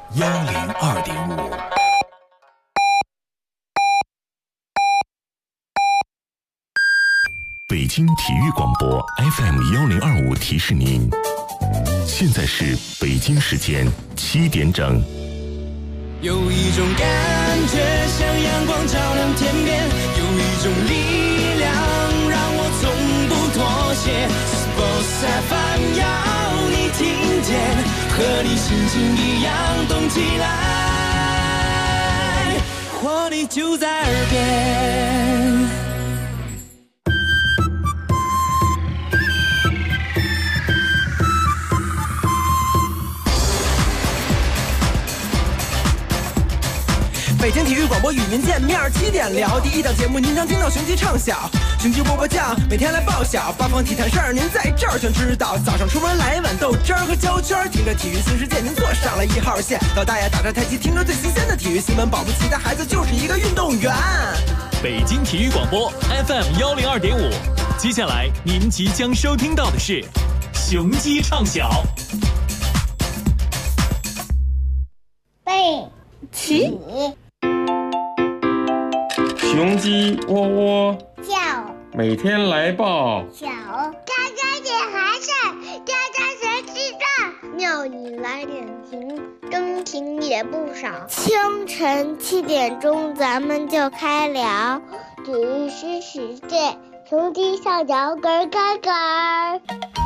102.5。北京体育广播 FM 1025提示您，现在是北京时间7点整。 有一种感觉像阳光照亮天边，有一种力量让我从不妥协。Sports FM 要你听见，和你心情一样动起来，活力就在耳边。北京体育广播与您见面，7点聊第一档节目，您常听到雄鸡唱晓，雄鸡波波酱，每天来报晓，八方体坛事儿您在这儿全知道。早上出门来一碗豆汁儿和焦圈，听着体育新世界，您坐上了1号线。老大爷打着太极，听着最新鲜的体育新闻，保不齐的孩子就是一个运动员。 北京体育广播 FM 102.5，接下来您即将收听到的是雄鸡唱晓。 背起。 雄鸡喔喔叫， 每天来报小，家家点孩子，家家谁知道？庙里来点情，真情也不少。清晨7点钟，咱们就开聊体育新世界，雄鸡上脚咯咯咯。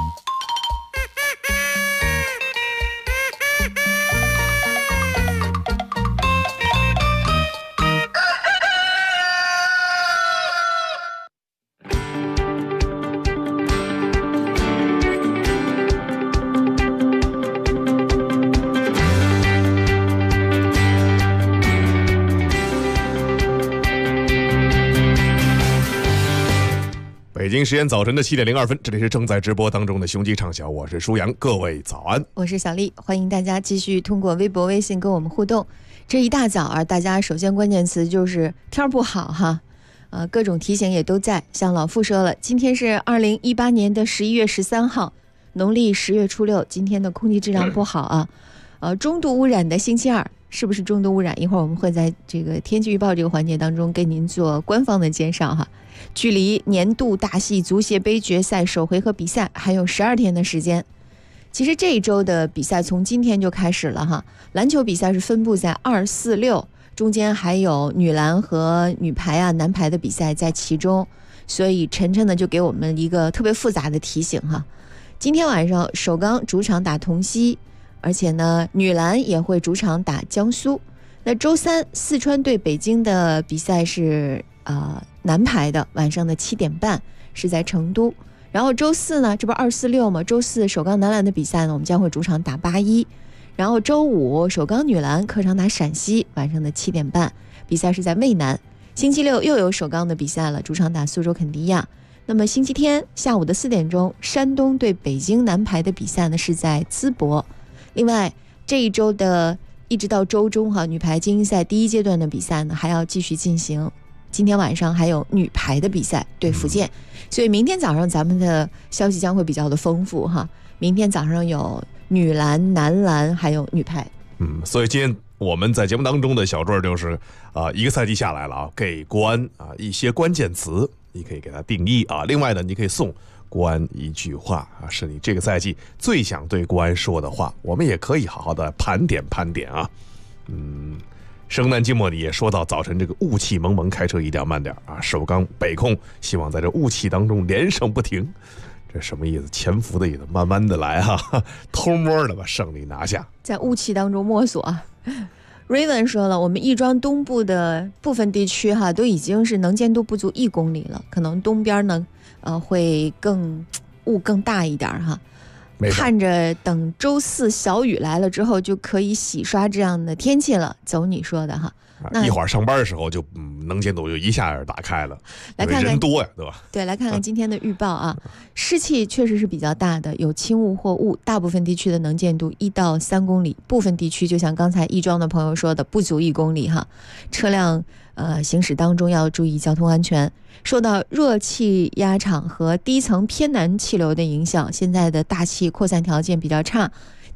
北京时间早晨的7点02分，这里是正在直播当中的雄鸡唱晓，我是舒阳，各位早安。 我是小丽，欢迎大家继续通过微博微信跟我们互动。这一大早啊，大家首先关键词就是天不好哈，各种提醒也都在。像老傅说了，今天是2018年的11月13号，农历10月初6，今天的空气质量不好啊，中度污染的星期二。是不是中度污染？一会儿我们会在这个天气预报这个环节当中跟您做官方的介绍哈。距离年度大戏足协杯决赛首回合比赛还有12天的时间。其实这一周的比赛从今天就开始了哈。篮球比赛是分布在2、4、6，中间还有女篮和女排啊、男排的比赛在其中，所以晨晨呢就给我们一个特别复杂的提醒哈。今天晚上首钢主场打同曦。而且呢，女篮也会主场打江苏。那周三，四川对北京的比赛是男排的，晚上的7点半是在成都。然后周四呢，这不是2、4、6吗？周四首钢男篮的比赛呢，我们将会主场打81。然后周五首钢女篮客场打陕西，晚上的7点半，比赛是在渭南。星期六又有首钢的比赛了，主场打苏州肯迪亚。那么星期天下午的4点钟，山东对北京男排的比赛呢是在淄博。另外这一周的一直到周中女排精英赛第1阶段的比赛呢还要继续进行。今天晚上还有女排的比赛对福建，所以明天早上咱们的消息将会比较的丰富哈。明天早上有女篮、男篮还有女排。 所以今天我们在节目当中的小坠就是一个赛季下来了啊，给国安一些关键词，你可以给它定义啊。另外呢，你可以送国安一句话啊，是你这个赛季最想对国安说的话，我们也可以好好的盘点盘点啊。生旦净末里也说到，早晨这个雾气蒙蒙，开车一定要慢点啊。首钢北控希望在这雾气当中连胜不停，这什么意思？潜伏的意思，慢慢的来哈，偷摸的把胜利拿下，在雾气当中摸索啊。Raven 说了，我们亦庄东部的部分地区都已经是能见度不足1公里了，可能东边呢会雾更大一点哈。看着等周四小雨来了之后就可以洗刷这样的天气了，走你说的哈。 一会儿上班的时候就能见度就一下打开了， 来看看人多呀，对吧？ 对，来看看今天的预报啊。湿气确实是比较大的，有轻雾或雾，大部分地区的能见度1到3公里，部分地区就像刚才亦庄的朋友说的不足1公里哈。车辆行驶当中要注意交通安全。受到热气压场和低层偏南气流的影响，现在的大气扩散条件比较差，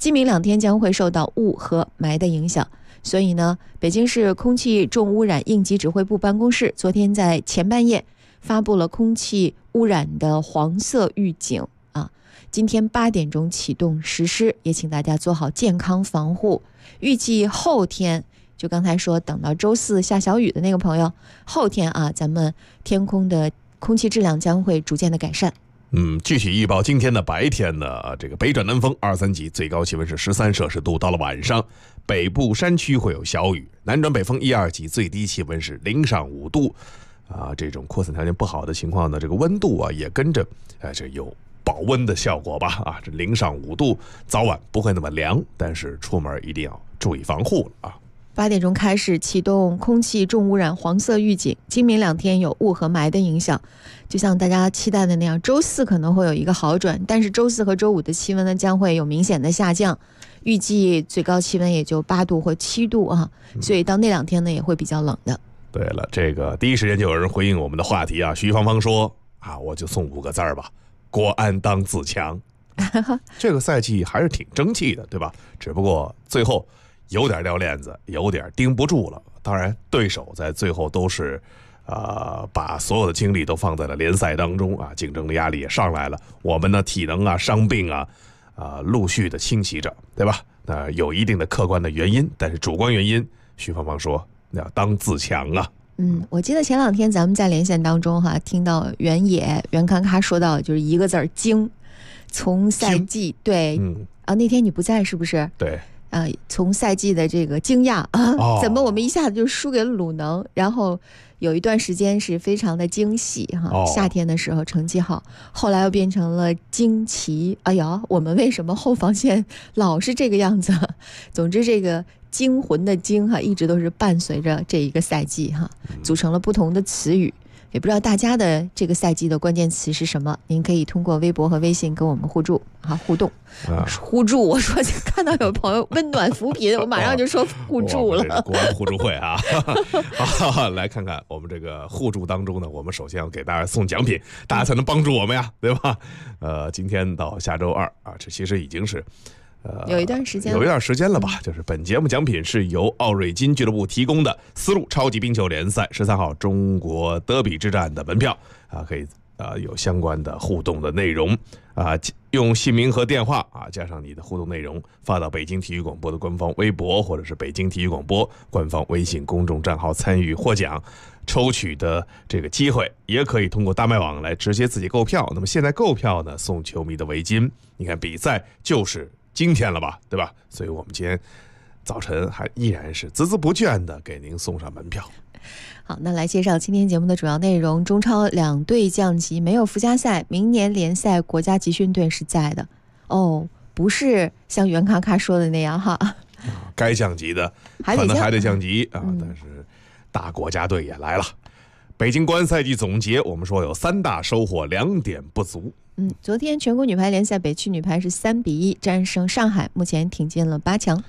今明2天将会受到雾和霾的影响，所以呢，北京市空气重污染应急指挥部办公室昨天在前半夜发布了空气污染的黄色预警啊，今天8点钟启动实施，也请大家做好健康防护。预计后天，就刚才说等到周4下小雨的那个朋友，后天啊，咱们天空的空气质量将会逐渐的改善。 具体预报今天的白天呢，这个北转南风2、3级，最高气温是13摄氏度。到了晚上，北部山区会有小雨，南转北风1、2级，最低气温是0上5度。这种扩散条件不好的情况呢，这个温度啊也跟着这有保温的效果吧。这0上5度，早晚不会那么凉，但是出门一定要注意防护了啊。 8点钟开始启动空气重污染黄色预警，今明2天有雾和霾的影响，就像大家期待的那样，周4可能会有一个好转，但是周4和周5的气温呢将会有明显的下降，预计最高气温也就8度或7度啊，所以到那2天呢也会比较冷的。 对了，这个第一时间就有人回应我们的话题啊，徐芳芳说我就送5个字吧，国安当自强。这个赛季还是挺争气的，对吧？只不过最后有点掉链子，有点盯不住了。当然，对手在最后都是，把所有的精力都放在了联赛当中啊，竞争的压力也上来了。我们呢，体能啊、伤病啊，陆续的侵袭着，对吧？那有一定的客观的原因，但是主观原因，徐芳芳说要当自强啊。 我记得前2天咱们在连线当中听到袁咔咔说到就是一个字儿精，从赛季对，那天你不在是不是？ 对。 从赛季的这个惊讶怎么我们一下子就输给了鲁能，然后有一段时间是非常的惊喜夏天的时候成绩好，后来又变成了惊奇。哎呀，我们为什么后防线老是这个样子？总之，这个惊魂的惊一直都是伴随着这一个赛季组成了不同的词语。也不知道大家的这个赛季的关键词是什么，您可以通过微博和微信跟我们互动。互助，我说看到有朋友温暖扶贫，我马上就说互助了。 国安互助会啊，来看看我们这个互助当中呢，我们首先要给大家送奖品，大家才能帮助我们呀，对吧？今天到下周2这其实已经是。 有一段时间了吧？就是本节目奖品是由奥瑞金俱乐部提供的丝路超级冰球联赛13号中国德比之战的门票可以有相关的互动的内容用姓名和电话加上你的互动内容发到北京体育广播的官方微博或者是北京体育广播官方微信公众账号参与获奖。抽取的这个机会也可以通过大麦网来直接自己购票。那么现在购票呢，送球迷的围巾。你看比赛就是今天了吧，对吧？所以我们今天早晨还依然是孜孜不倦的给您送上门票。 好，那来介绍今天节目的主要内容。中超2队降级，没有附加赛，明年联赛国家集训队是在的不是像袁咔咔说的那样该降级的可能还得降级但是大国家队也来了。北京国安赛季总结，我们说有3大收获，2点不足。 昨天全国女排联赛北区女排是3比1战胜上海，目前挺进了8强。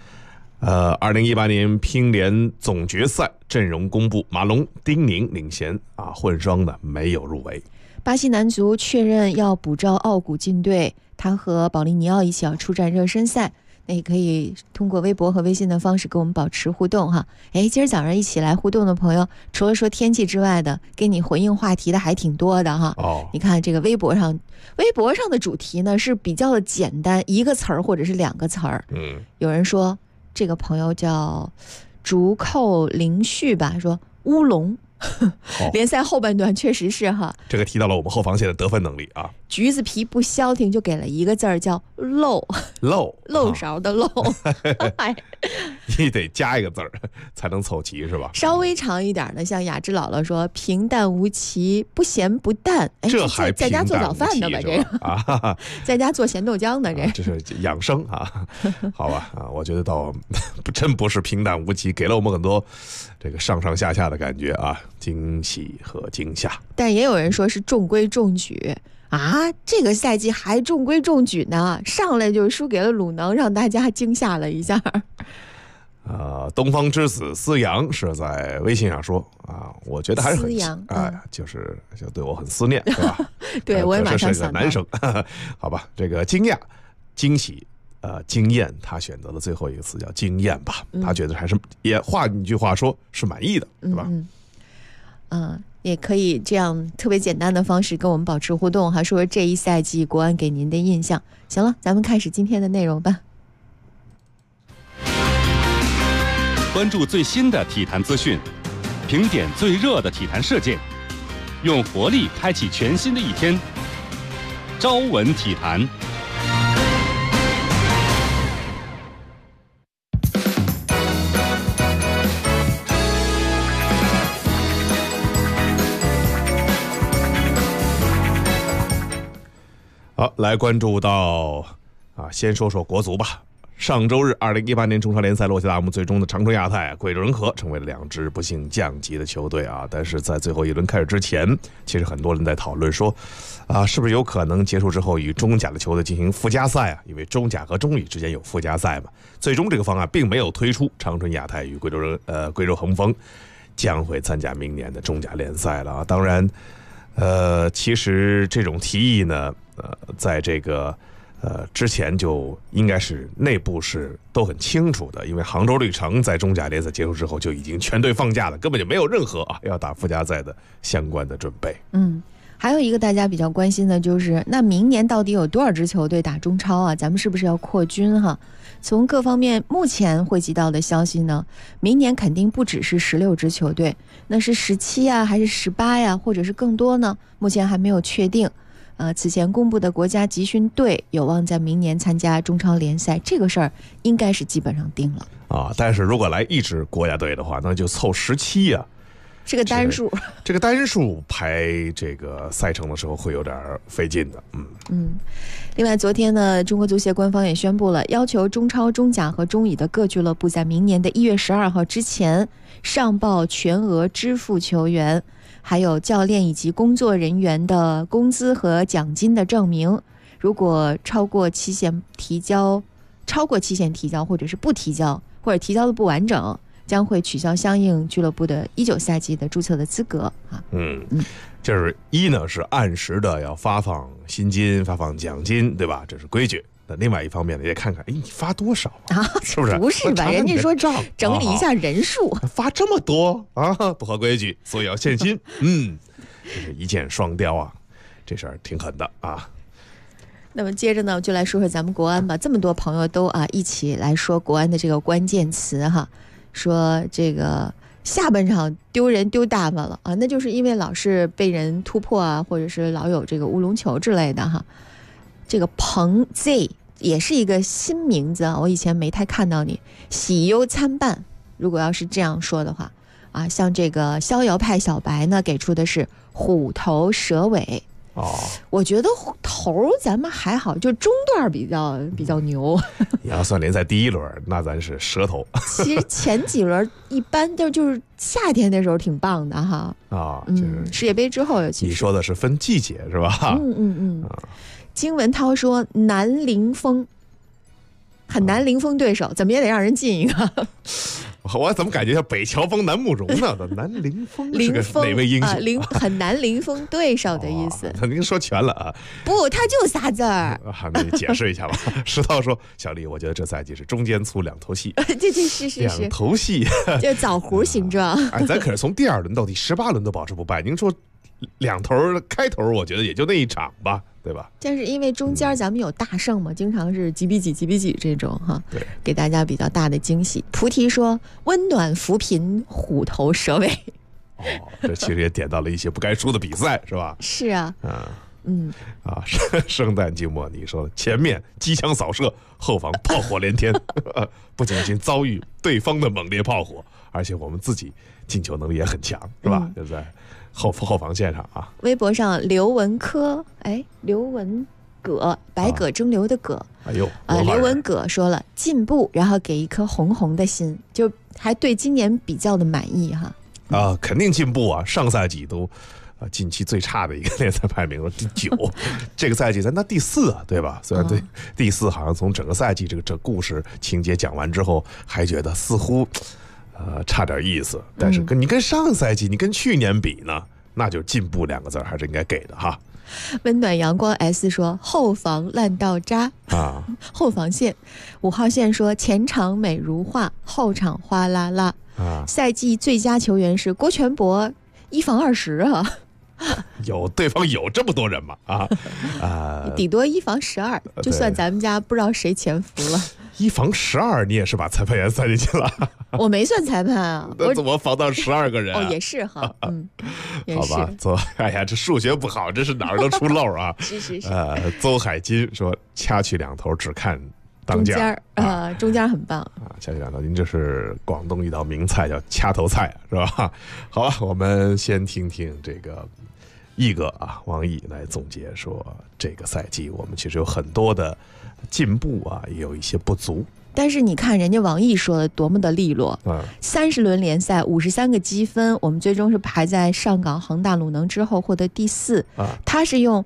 2018年乒联总决赛阵容公布，马龙、丁宁领衔混双呢没有入围。 巴西男足确认要补召奥古进队，他和保利尼奥一起要出战热身赛。那也可以通过微博和微信的方式跟我们保持互动今儿早上一起来互动的朋友，除了说天气之外的，给你回应话题的还挺多的你看这个微博上的主题呢是比较的简单，一个词儿或者是2个词儿。有人说这个朋友叫竹寇林旭吧，说乌龙。联赛后半段确实是这个提到了我们后防线的得分能力橘子皮不消停，就给了一个字儿叫漏勺的漏你得加一个字儿才能凑齐是吧？ 稍微长一点的，像雅芝姥姥说平淡无奇，不咸不淡。 这还在家做早饭的吧？这个在家做咸豆浆的这是养生好吧我觉得倒真不是平淡无奇，给了我们很多这个上上下下的感觉惊喜和惊吓。 但也有人说是中规中矩这个赛季还中规中矩呢，上来就输给了鲁能，让大家惊吓了一下。 东方之子思阳是在微信上说我觉得还是很就对我很思念是吧？ 对我也马上是个男生好吧，这个惊讶惊喜经验，他选择了最后一个词叫经验吧。他觉得还是也换一句话说是满意的，对吧？ 也可以这样特别简单的方式跟我们保持互动，还说这一赛季国安给您的印象。行了，咱们开始今天的内容吧。 关注最新的体坛资讯，评点最热的体坛事件，用活力开启全新的一天。朝闻体坛。 好，来关注到先说说国足吧。上周日2018年中超联赛落下大幕，最终的长春亚泰、贵州人和成为了2支不幸降级的球队啊。但是在最后一轮开始之前，其实很多人在讨论说是不是有可能结束之后与中甲的球队进行附加赛啊？因为中甲和中乙之间有附加赛嘛。最终这个方案并没有推出，长春亚泰与贵州恒丰将会参加明年的中甲联赛了啊。当然其实这种提议呢在这个之前就应该是内部是都很清楚的，因为杭州绿城在中甲联赛结束之后就已经全队放假了，根本就没有任何要打附加赛的相关的准备。 还有一个大家比较关心的就是，那明年到底有多少支球队打中超啊？咱们是不是要扩军哈？从各方面目前汇集到的消息呢，明年肯定不只是16支球队，那是17啊，还是18呀，或者是更多呢？目前还没有确定。此前公布的国家集训队有望在明年参加中超联赛，这个事儿应该是基本上定了但是如果来1支国家队的话，那就凑17啊。 是个单数， 这个单数排这个赛程的时候会有点费劲的。 另外昨天呢，中国足协官方也宣布了，要求中超、中甲和中乙的各俱乐部在明年的1月12号之前上报全额支付球员还有教练以及工作人员的工资和奖金的证明。如果超过期限提交或者是不提交，或者提交的不完整，将会取消相应俱乐部的19赛季的注册的资格就是呢是按时的要发放薪金、发放奖金，对吧？这是规矩。那另外一方面呢，也看看，你发多少是不是？ 不是吧？人家说整理一下人数， 发这么多不合规矩，所以要限薪。这是一箭双雕啊，这事儿挺狠的啊。 那么接着呢，就来说说咱们国安吧。这么多朋友都一起来说国安的这个关键词哈。说这个下半场丢人丢大发了那就是因为老是被人突破或者是老有这个乌龙球之类的哈。这个彭 Z 也是一个新名字我以前没太看到你，喜忧参半。如果要是这样说的话像这个逍遥派小白呢给出的是虎头蛇尾。我觉得头咱们还好，就中段比较牛。 你要算联赛第1轮，那咱是蛇头。 其实前几轮一般就是夏天的时候挺棒的哈。世界杯之后尤其。 你说的是分季节是吧？ 金文涛说南凌风很难零封对手，怎么也得让人进一个。 我怎么感觉像北乔峰、南慕容呢？南凌风是个哪位英雄？ 很难零封对手的意思。 您说全了啊？ 不，他就仨字儿。 那你解释一下吧。石涛说：“小李，我觉得这赛季是中间粗两头细。” 对，是两头细， 就枣核形状。 咱可是从第2轮到第18轮都保持不败。您说两头开头，我觉得也就那一场吧。对吧？ 但是因为中间咱们有大胜嘛，经常是几比几这种哈， 对， 给大家比较大的惊喜。菩提说温暖扶贫，虎头蛇尾。 这其实也点到了一些不该输的比赛，是吧？ 是啊， 圣诞静默，你说前面机枪扫射，后方炮火连天，不仅仅遭遇对方的猛烈炮火，而且我们自己进球能力也很强，是吧？就在后防线上啊。 微博上刘文葛，百舸争流的葛，刘文葛说了进步，然后给一颗红红的心，就还对今年比较的满意哈。 肯定进步啊！上赛季都近期最差的一个联赛排名了第9，这个赛季咱拿第4啊，对吧？虽然对第4好像从整个赛季这故事情节讲完之后，还觉得似乎差点意思，但是你跟上赛季、你跟去年比呢，那就进步2个字还是应该给的哈。 温暖阳光 S 说后防烂到渣啊， 后防线。5号线说前场美如画，后场哗啦啦啊。 赛季最佳球员是郭全博，1防20啊。 对方有这么多人吗？ 顶多1防12，就算咱们家不知道谁潜伏了。 1防12，你也是把裁判员算进去了？ 我没算裁判啊， 那怎么防到12个人、啊？ 哦，也是哈，也是。 好吧，哎呀，这数学不好，这是哪儿都出漏啊！ 是。 邹海金说：“掐去两头，只看当家。” 中间很棒啊！掐去两头，您这是广东一道名菜，叫掐头菜，是吧？好吧，我们先听听这个毅哥啊，王毅来总结说，这个赛季我们其实有很多的进步啊，也有一些不足。 但是你看人家王毅说的多么的利落，30轮联赛53个积分，我们最终是排在上港、恒大、鲁能之后获得第4。他是用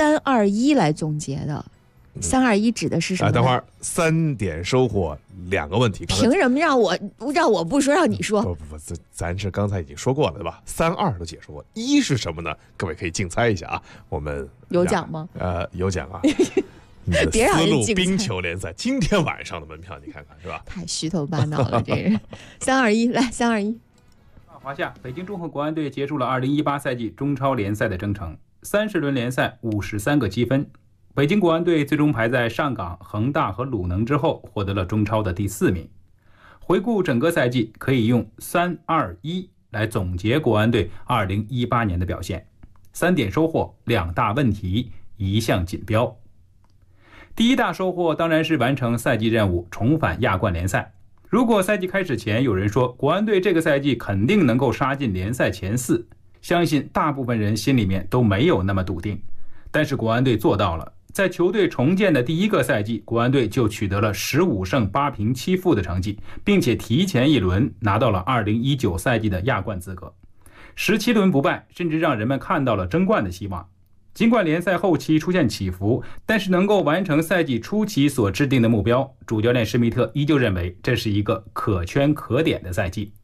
3-2-1来总结的。3-2-1指的是什么？ 等会儿3点收获2个问题。 凭什么让我不说，让你说？ 不，咱是刚才已经说过了，对吧？3-2都解说过，1是什么呢？各位可以竞猜一下啊。我们有奖吗？ 有奖啊。你的丝路冰球联赛今天晚上的门票，你看看是吧？ 太虚头巴脑了，这人。3-2-1，来3-2-1。 华夏，北京中赫国安队结束了2018赛季中超联赛的征程，30轮联赛53个积分。北京国安队最终排在上港、恒大和鲁能之后，获得了中超的第4名。回顾整个赛季，可以用3-2-1来总结国安队2018年的表现：3点收获，2大问题，1项锦标。第一大收获当然是完成赛季任务，重返亚冠联赛。如果赛季开始前有人说国安队这个赛季肯定能够杀进联赛前4，相信大部分人心里面都没有那么笃定。但是国安队做到了。在球队重建的第1个赛季，国安队就取得了15胜8平7负的成绩，并且提前1轮拿到了2019赛季的亚冠资格。17轮不败，甚至让人们看到了争冠的希望。尽管联赛后期出现起伏，但是能够完成赛季初期所制定的目标，主教练施密特依旧认为这是一个可圈可点的赛季。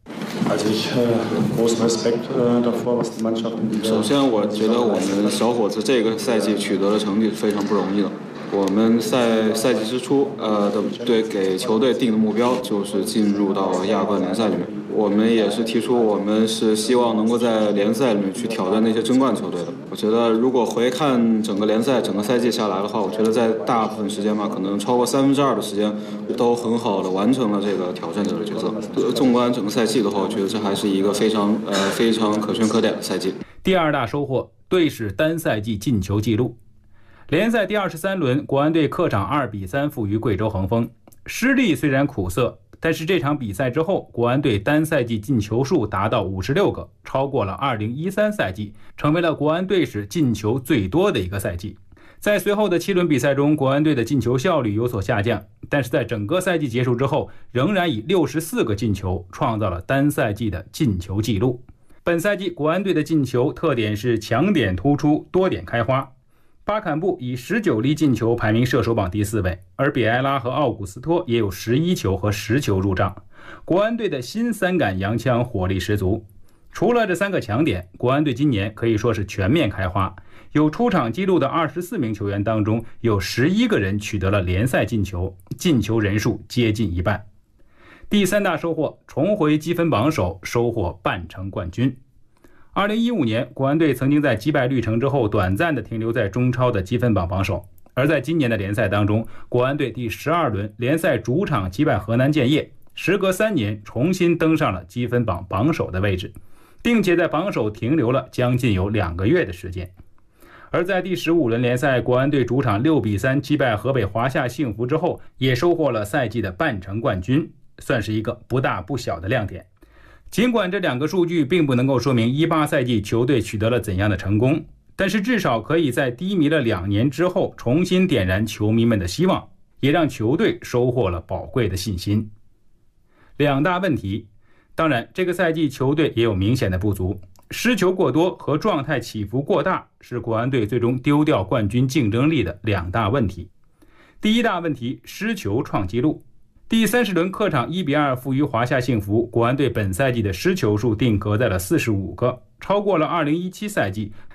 首先，我觉得我们小伙子这个赛季取得的成绩是非常不容易的。我们赛季之初，给球队定的目标就是进入到亚冠联赛里面。我们也是提出，我们是希望能够在联赛里面去挑战那些争冠球队的。我觉得，如果回看整个联赛、整个赛季下来的话，我觉得在大部分时间吧，可能超过2/3的时间，都很好的完成了这个挑战者的角色。纵观整个赛季的话，我觉得这还是一个非常可圈可点的赛季。 第2大收获，队史单赛季进球纪录。联赛第23轮，国安队客场2-3负于贵州恒丰。失利虽然苦涩，但是这场比赛之后，国安队单赛季进球数达到56个，超过了2013赛季，成为了国安队史进球最多的一个赛季。在随后的7轮比赛中，国安队的进球效率有所下降，但是在整个赛季结束之后，仍然以64个进球创造了单赛季的进球纪录。本赛季国安队的进球特点是强点突出，多点开花。巴坎布以19粒进球排名射手榜第4位，而比埃拉和奥古斯托也有11球和10球入账。国安队的新3杆洋枪火力十足。除了这3个强点，国安队今年可以说是全面开花。有出场记录的24名球员当中，有11个人取得了联赛进球，进球人数接近1半。第3大收获，重回积分榜首，收获半程冠军。2015年，国安队曾经在击败绿城之后，短暂的停留在中超的积分榜榜首。而在今年的联赛当中，国安队第12轮联赛主场击败河南建业，时隔3年重新登上了积分榜榜首的位置，并且在榜首停留了将近有2个月的时间。而在第15轮联赛，国安队主场6-3击败河北华夏幸福之后，也收获了赛季的半程冠军，算是一个不大不小的亮点。尽管这2个数据并不能够说明18赛季球队取得了怎样的成功，但是至少可以在低迷了2年之后重新点燃球迷们的希望，也让球队收获了宝贵的信心。2大问题，当然这个赛季球队也有明显的不足，失球过多和状态起伏过大是国安队最终丢掉冠军竞争力的2大问题。第1大问题，失球创纪录。第30轮客场1-2负于华夏幸福，国安队本赛季的失球数定格在了45个，超过了2017赛季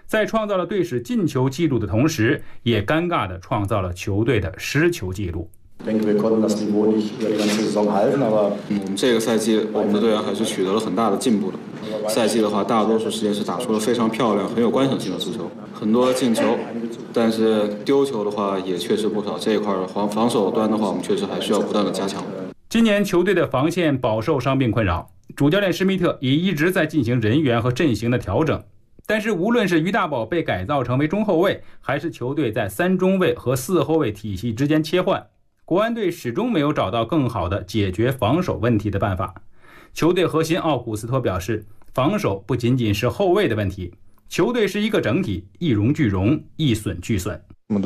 在创造了队史进球纪录的同时，也尴尬地创造了球队的失球纪录。 我们这个赛季我们的队员还是取得了很大的进步的。赛季的话，大多数时间是打出了非常漂亮、很有观赏性的足球，很多进球，但是丢球的话也确实不少。这一块防守端的话，我们确实还需要不断的加强。 今年球队的防线饱受伤病困扰，主教练施密特也一直在进行人员和阵型的调整。但是无论是于大宝被改造成为中后卫，还是球队在3中卫和4后卫体系之间切换，国安队始终没有找到更好的解决防守问题的办法。球队核心奥古斯托表示，防守不仅仅是后卫的问题，球队是一个整体，一荣俱荣，一损俱损。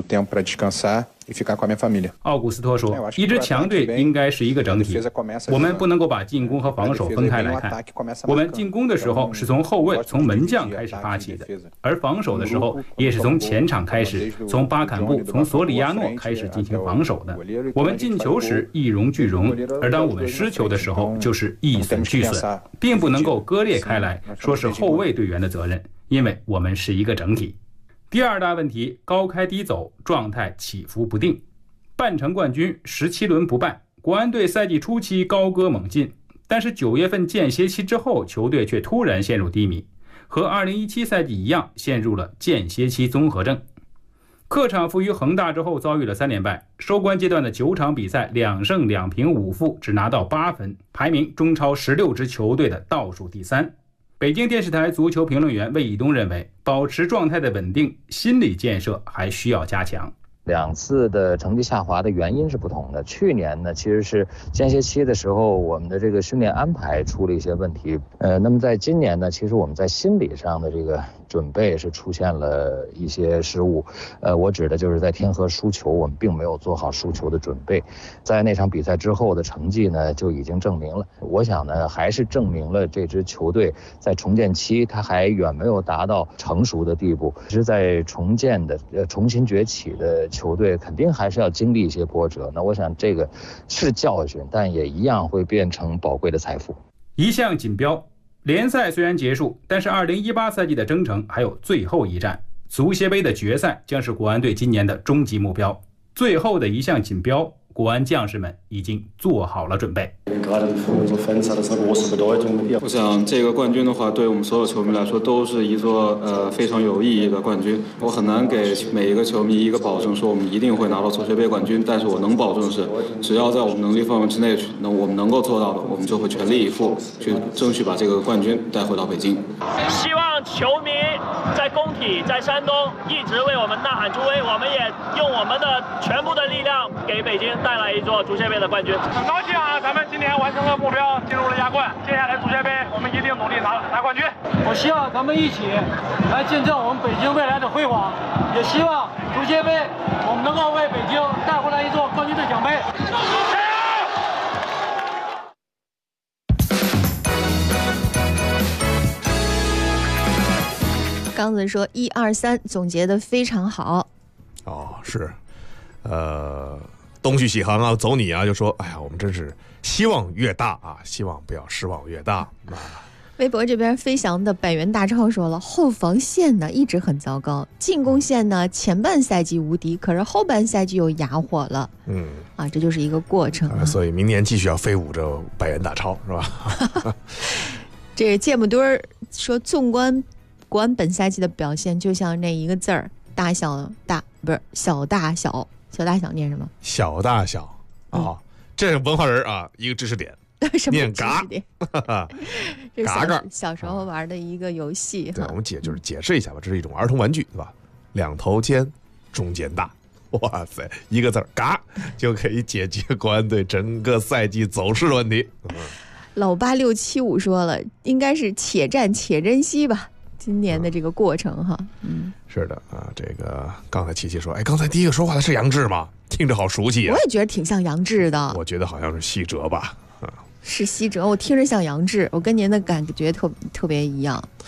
奥古斯托说，一支强队应该是一个整体，我们不能够把进攻和防守分开来看。我们进攻的时候是从后卫、从门将开始发起的，而防守的时候也是从前场开始，从巴坎布、从索里亚诺开始进行防守的。我们进球时一荣俱荣，而当我们失球的时候就是一损俱损，并不能够割裂开来说是后卫队员的责任，因为我们是一个整体。第二大问题，高开低走，状态起伏不定。半程冠军17轮不败，国安队赛季初期高歌猛进，但是9月份间歇期之后，球队却突然陷入低迷，和2017赛季一样，陷入了间歇期综合症。客场负于恒大之后遭遇了3连败，收官阶段的9场比赛2胜2平5负，只拿到8分，排名中超16支球队的倒数第3。北京电视台足球评论员魏以东认为，保持状态的稳定，心理建设还需要加强。 2次的成绩下滑的原因是不同的。去年呢，其实是间歇期的时候，我们的这个训练安排出了一些问题。那么在今年呢，其实我们在心理上的这个准备是出现了一些失误。我指的就是在天河输球，我们并没有做好输球的准备。在那场比赛之后的成绩呢，就已经证明了。我想呢，还是证明了这支球队在重建期，它还远没有达到成熟的地步。其实在重建的重新崛起的球队肯定还是要经历一些波折，那我想这个是教训，但也一样会变成宝贵的财富。 一项锦标，联赛虽然结束，但是2018赛季的征程还有最后一站，足协杯的决赛将是国安队今年的终极目标。最后的一项锦标，国安将士们已经做好了准备。 我想这个冠军的话，对我们所有球迷来说都是一座非常有意义的冠军。我很难给每一个球迷一个保证，说我们一定会拿到足协杯冠军，但是我能保证的是，只要在我们能力范围之内，我们能够做到的，我们就会全力以赴去争取把这个冠军带回到北京。 希望球迷在工体、在山东一直为我们呐喊助威，我们也用我们的全部的力量给北京带来一座足协杯的冠军。 很高兴啊，咱们今年完成了目标，进入了亚冠。接下来足协杯，我们一定努力拿冠军。 我希望咱们一起来见证我们北京未来的辉煌，也希望足协杯我们能够为北京带回来一座冠军的奖杯。 刚子说1、2、3总结的非常好。 哦，是，东去喜航啊，走你啊，就说，哎呀，我们真是希望越大啊，希望不要失望越大啊。 微博这边飞翔的百元大超说了，后防线呢一直很糟糕，进攻线呢前半赛季无敌，可是后半赛季又哑火了。这就是一个过程所以明年继续要飞舞着百元大超，是吧？ 这芥末墩儿说，纵观国安本赛季的表现，就像那一个字儿，大小大，不是小大小，小大小念什么？ 小大小啊，这是文化人啊，一个知识点。念嘎， 这是小时候玩的一个游戏。 对，我们解释一下吧，这是一种儿童玩具，对吧？2头尖，中间大，哇塞，一个字嘎就可以解决国安队整个赛季走势的问题。 老8675说了，应该是且战且珍惜吧，今年的这个过程哈。 是的啊，这个刚才琪琪说，哎，刚才第一个说话的是杨志吗？听着好熟悉啊。 我也觉得挺像杨志的。 我觉得好像是西哲吧。 是西哲，我听着像杨志，我跟您的感觉特别一样。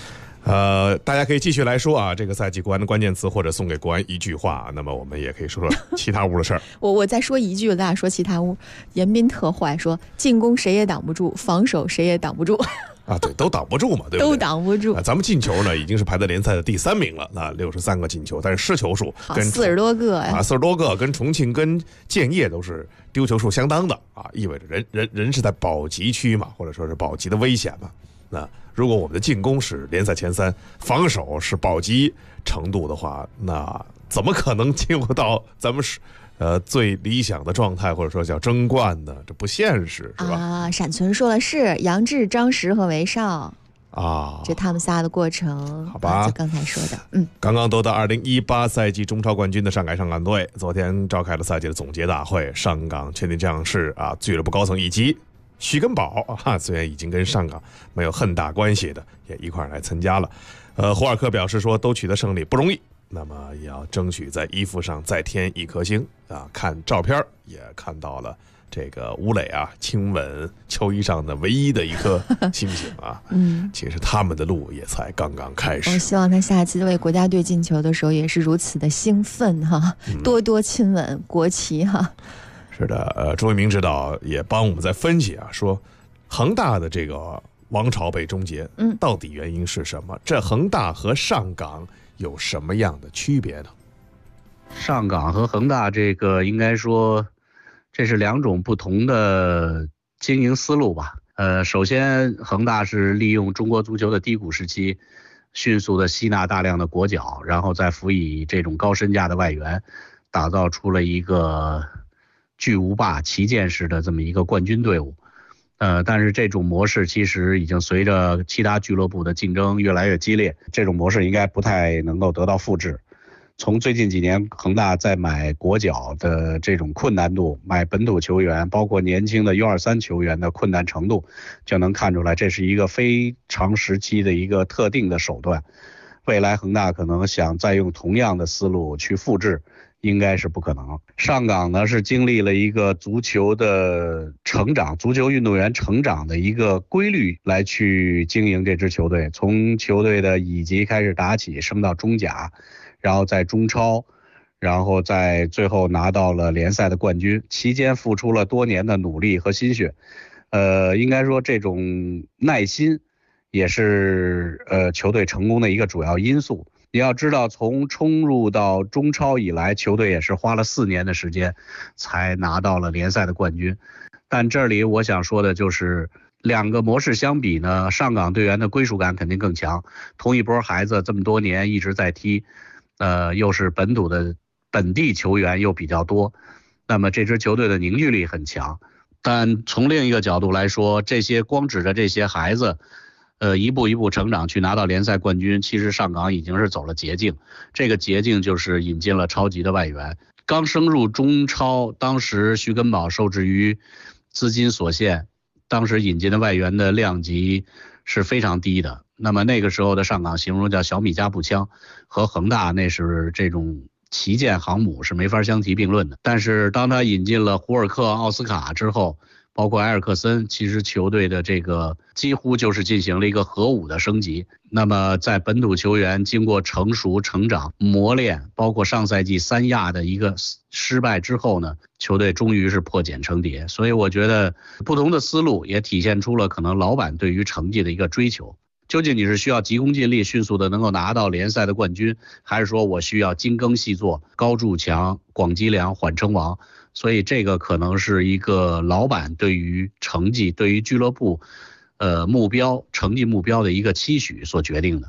大家可以继续来说啊，这个赛季国安的关键词，或者送给国安一句话。那么我们也可以说说其他屋的事儿。 我再说一句，大家说其他屋。严彬特坏，说进攻谁也挡不住，防守谁也挡不住。 啊，对，都挡不住嘛，对不对？ 都挡不住。 咱们进球呢，已经是排在联赛的第3名了，那63个进球，但是失球数跟 40多个呀 ，40多个，跟重庆跟建业都是丢球数相当的啊，意味着人是在保级区嘛，或者说是保级的危险嘛。那如果我们的进攻是联赛前3，防守是保级程度的话，那怎么可能进入到咱们最理想的状态，或者说叫争冠呢？这不现实，是吧？ 啊，闪存说了是杨志、张石和韦少啊， 这他们仨的过程， 好吧？ 就刚才说的， 刚刚夺得2018赛季中超冠军的上港队，昨天召开了赛季的总结大会，上港全体将士啊，俱乐部高层以及徐根宝啊，虽然已经跟上港没有很大关系的，也一块来参加了。胡尔克表示说，都取得胜利不容易，那么也要争取在衣服上再添1颗星啊！看照片也看到了这个吴磊啊亲吻球衣上的唯一的一颗星星啊。其实他们的路也才刚刚开始。 我希望他下次为国家队进球的时候也是如此的兴奋哈，多多亲吻国旗哈。 是的，朱一鸣指导也帮我们在分析啊，说恒大的这个王朝被终结，到底原因是什么？这恒大和上港有什么样的区别呢？ 上港和恒大这个应该说这是2种不同的经营思路吧。首先恒大是利用中国足球的低谷时期，迅速的吸纳大量的国脚，然后再辅以这种高身价的外援，打造出了一个巨无霸旗舰式的这么一个冠军队伍。但是这种模式其实已经随着其他俱乐部的竞争越来越激烈，这种模式应该不太能够得到复制。从最近几年恒大在买国脚的这种困难度，买本土球员，包括年轻的U23球员的困难程度，就能看出来这是一个非常时期的一个特定的手段。未来恒大可能想再用同样的思路去复制，应该是不可能。上港呢是经历了一个足球的成长，足球运动员成长的一个规律来去经营这支球队，从球队的乙级开始打起，升到中甲，然后在中超，然后在最后拿到了联赛的冠军，期间付出了多年的努力和心血。应该说这种耐心也是球队成功的一个主要因素。你要知道，从冲入到中超以来，球队也是花了4年的时间才拿到了联赛的冠军。但这里我想说的就是2个模式相比呢，上港队员的归属感肯定更强，同一波孩子这么多年一直在踢，又是本土的本地球员又比较多，那么这支球队的凝聚力很强。但从另一个角度来说，这些光指着这些孩子一步一步成长去拿到联赛冠军，其实上港已经是走了捷径。这个捷径就是引进了超级的外援。刚升入中超，当时徐根宝受制于资金所限，当时引进的外援的量级是非常低的。那么那个时候的上港形容叫小米加步枪，和恒大那是这种旗舰航母，是没法相提并论的。但是当他引进了胡尔克、奥斯卡之后，包括埃尔克森，其实球队的这个几乎就是进行了一个核武的升级。那么在本土球员经过成熟、成长、磨练，包括上赛季3亚的一个失败之后呢，球队终于是破茧成蝶。所以我觉得不同的思路也体现出了可能老板对于成绩的一个追求。究竟你是需要急功近利，迅速的能够拿到联赛的冠军，还是说我需要精耕细作，高筑墙，广积粮，缓称王？所以这个可能是一个老板对于成绩，对于俱乐部目标、成绩目标的一个期许所决定的。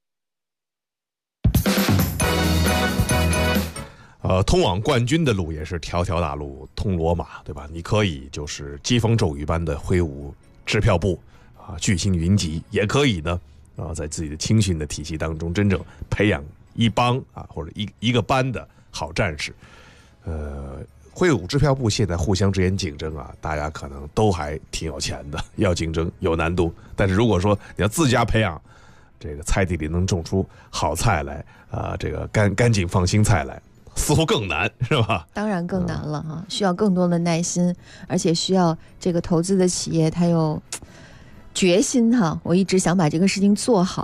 通往冠军的路也是条条大路通罗马，对吧？你可以就是疾风骤雨般的挥舞支票部啊，巨星云集，也可以呢在自己的青训的体系当中真正培养一帮啊或者一个班的好战士。挥舞支票部现在互相之间竞争啊，大家可能都还挺有钱的，要竞争有难度。但是如果说你要自家培养，这个菜地里能种出好菜来这个干净放心菜来，似乎更难，是吧？ 当然更难了哈，需要更多的耐心，而且需要这个投资的企业它有决心哈。我一直想把这个事情做好，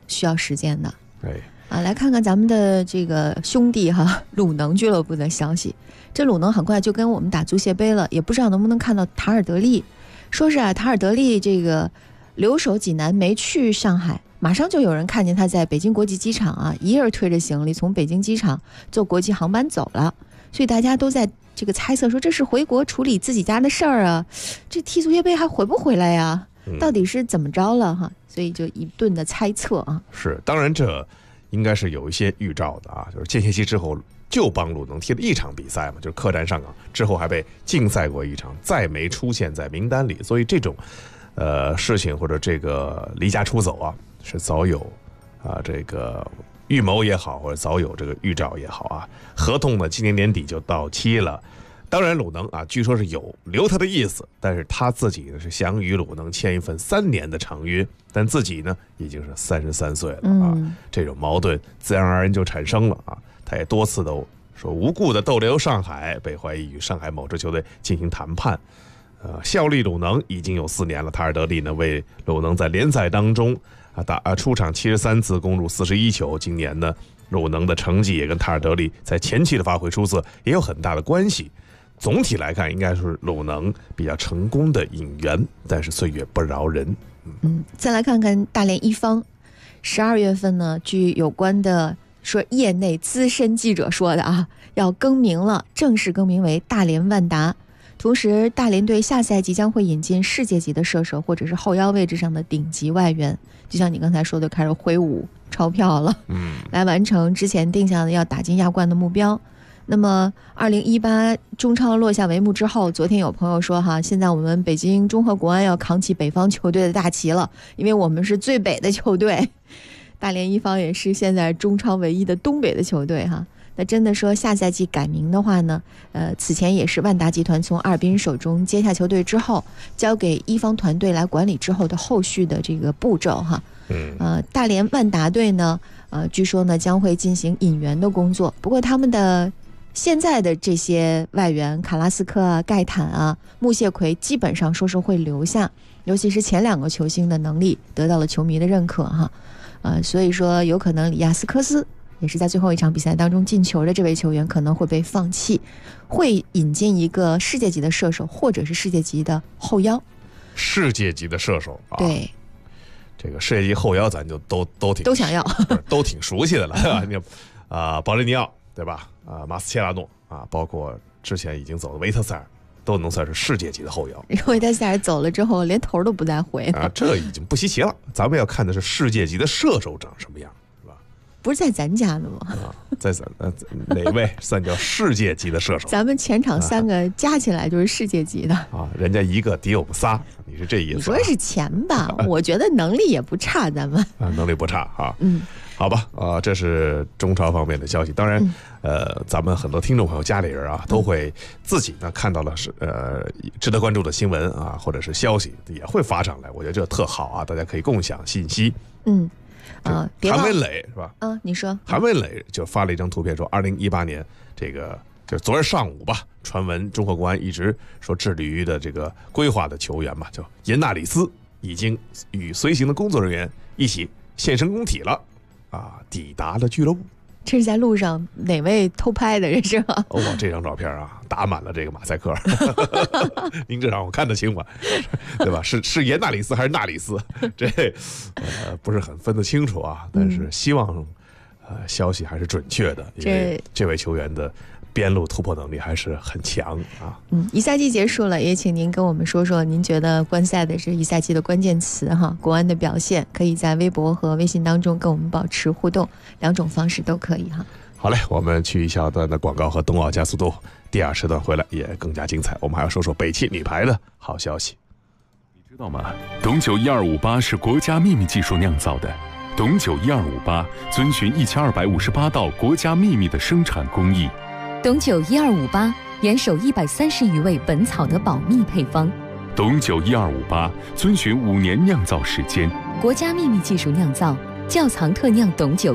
需要时间的。 哎， 来看看咱们的这个兄弟哈，鲁能俱乐部的消息。这鲁能很快就跟我们打足协杯了，也不知道能不能看到塔尔德利。说是塔尔德利这个留守济南没去上海，马上就有人看见他在北京国际机场一人推着行李从北京机场坐国际航班走了，所以大家都在这个猜测说这是回国处理自己家的事儿啊，这踢足协杯还回不回来呀？到底是怎么着了哈？所以就一顿的猜测啊。 是，当然这应该是有一些预兆的就是间歇期之后就帮鲁能踢了一场比赛嘛，就是客战上港之后还被禁赛过一场，再没出现在名单里，所以这种事情或者这个离家出走是早有这个预谋也好，或者早有这个预兆也好合同呢今年年底就到期了。当然鲁能据说是有留他的意思，但是他自己呢是想与鲁能签一份3年的长约，但自己呢已经是33岁了这种矛盾自然而然就产生了他也多次都说无故的逗留上海，被怀疑与上海某支球队进行谈判。效力鲁能已经有4年了，塔尔德利呢为鲁能在联赛当中出场73次，攻入41球。今年呢鲁能的成绩也跟塔尔德利在前期的发挥出色也有很大的关系。总体来看应该是鲁能比较成功的引援，但是岁月不饶人。 再来看看大连一方，12月份呢，据有关的说业内资深记者说的要更名了，正式更名为大连万达。同时大连队下赛季将会引进世界级的射手或者是后腰位置上的顶级外援，就像你刚才说的开始挥舞钞票了，来完成之前定下的要打进亚冠的目标。那么2018中超落下帷幕之后，昨天有朋友说现在我们北京中赫国安要扛起北方球队的大旗了，因为我们是最北的球队。大连一方也是现在中超唯一的东北的球队那真的说下赛季改名的话呢，此前也是万达集团从阿尔滨手中接下球队之后，交给一方团队来管理之后的后续的这个步骤大连万达队呢，据说呢将会进行引援的工作，不过他们的现在的这些外援卡拉斯克盖坦穆谢奎基本上说是会留下，尤其是前2个球星的能力得到了球迷的认可所以说有可能里亚斯科斯也是在最后一场比赛当中进球的这位球员可能会被放弃，会引进一个世界级的射手或者是世界级的后腰。 世界级的射手对， 这个世界级后腰咱就都想要都挺熟悉的了保利尼奥对吧马斯切拉诺包括之前已经走的维特塞尔都能算是世界级的后腰。 维特塞尔走了之后连头都不再回这已经不稀奇了。咱们要看的是世界级的射手长什么样，是吧？ 不是在咱家的吗？ 在咱哪位算叫世界级的射手？ 咱们全场3个加起来就是世界级的人家一个抵我们仨，你是这意思？ 你说是钱吧？我觉得能力也不差，咱们能力不差好吧这是中超方面的消息。当然咱们很多听众朋友家里人都会自己呢看到了值得关注的新闻或者是消息也会发上来，我觉得这特好大家可以共享信息。韩文磊是吧？ 你说韩文磊就发了一张图片，说2018年这个就是昨日上午吧，传闻中赫国安一直说致力于的这个规划的球员嘛，叫严纳里斯，已经与随行的工作人员一起现身工体了抵达了俱乐部。 这是在路上哪位偷拍的人是吧？ 这张照片打满了这个马赛克您这让我看得清吗？对吧？是严纳里斯还是纳里斯？这不是很分得清楚但是希望消息还是准确的，因为这位球员的边路突破能力还是很强一赛季结束了，也请您跟我们说说您觉得观赛的这一赛季的关键词国安的表现，可以在微博和微信当中跟我们保持互动，2种方式都可以好嘞，我们去一小段的广告和冬奥加速度，第2时段回来也更加精彩。我们还要说说北汽女排的好消息。 你知道吗？董酒1258是国家秘密技术酿造的，董酒1258遵循1258道国家秘密的生产工艺。 董酒1258严守130余位本草的保密配方。 董酒1258遵循5年酿造时间， 国家秘密技术酿造，窖藏特酿董酒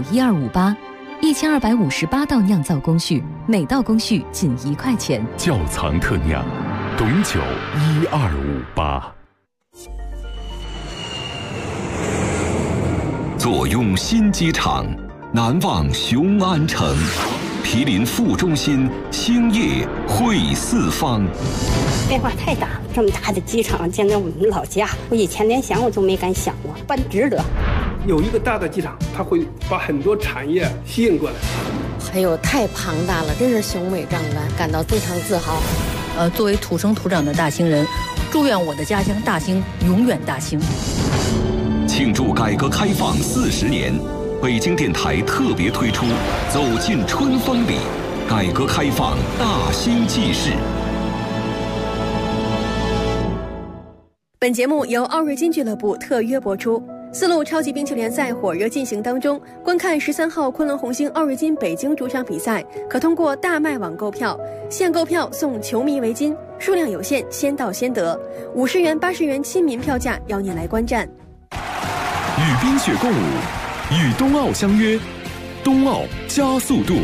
1258，1258道酿造工序，每道工序仅1块钱。 窖藏特酿，董酒1258。 坐拥新机场，难忘雄安城。毗邻副中心，兴业汇四方。 变化太大，这么大的机场建在我们老家，我以前连想我都没敢想过，办值得。 有一个大的机场，它会把很多产业吸引过来。 还有太庞大了，真是雄伟壮观，感到非常自豪。 作为土生土长的大兴人，祝愿我的家乡大兴永远大兴。 庆祝改革开放40年，北京电台特别推出《走进春风里》，改革开放大兴纪事。 本节目由奥瑞金俱乐部特约播出。4路超级冰球联赛火热进行当中，观看13号昆仑红星奥瑞金北京主场比赛，可通过大麦网购票，现购票送球迷围巾，数量有限，先到先得。50元、80元亲民票价，邀您来观战。 与冰雪共舞，与冬奥相约，冬奥加速度。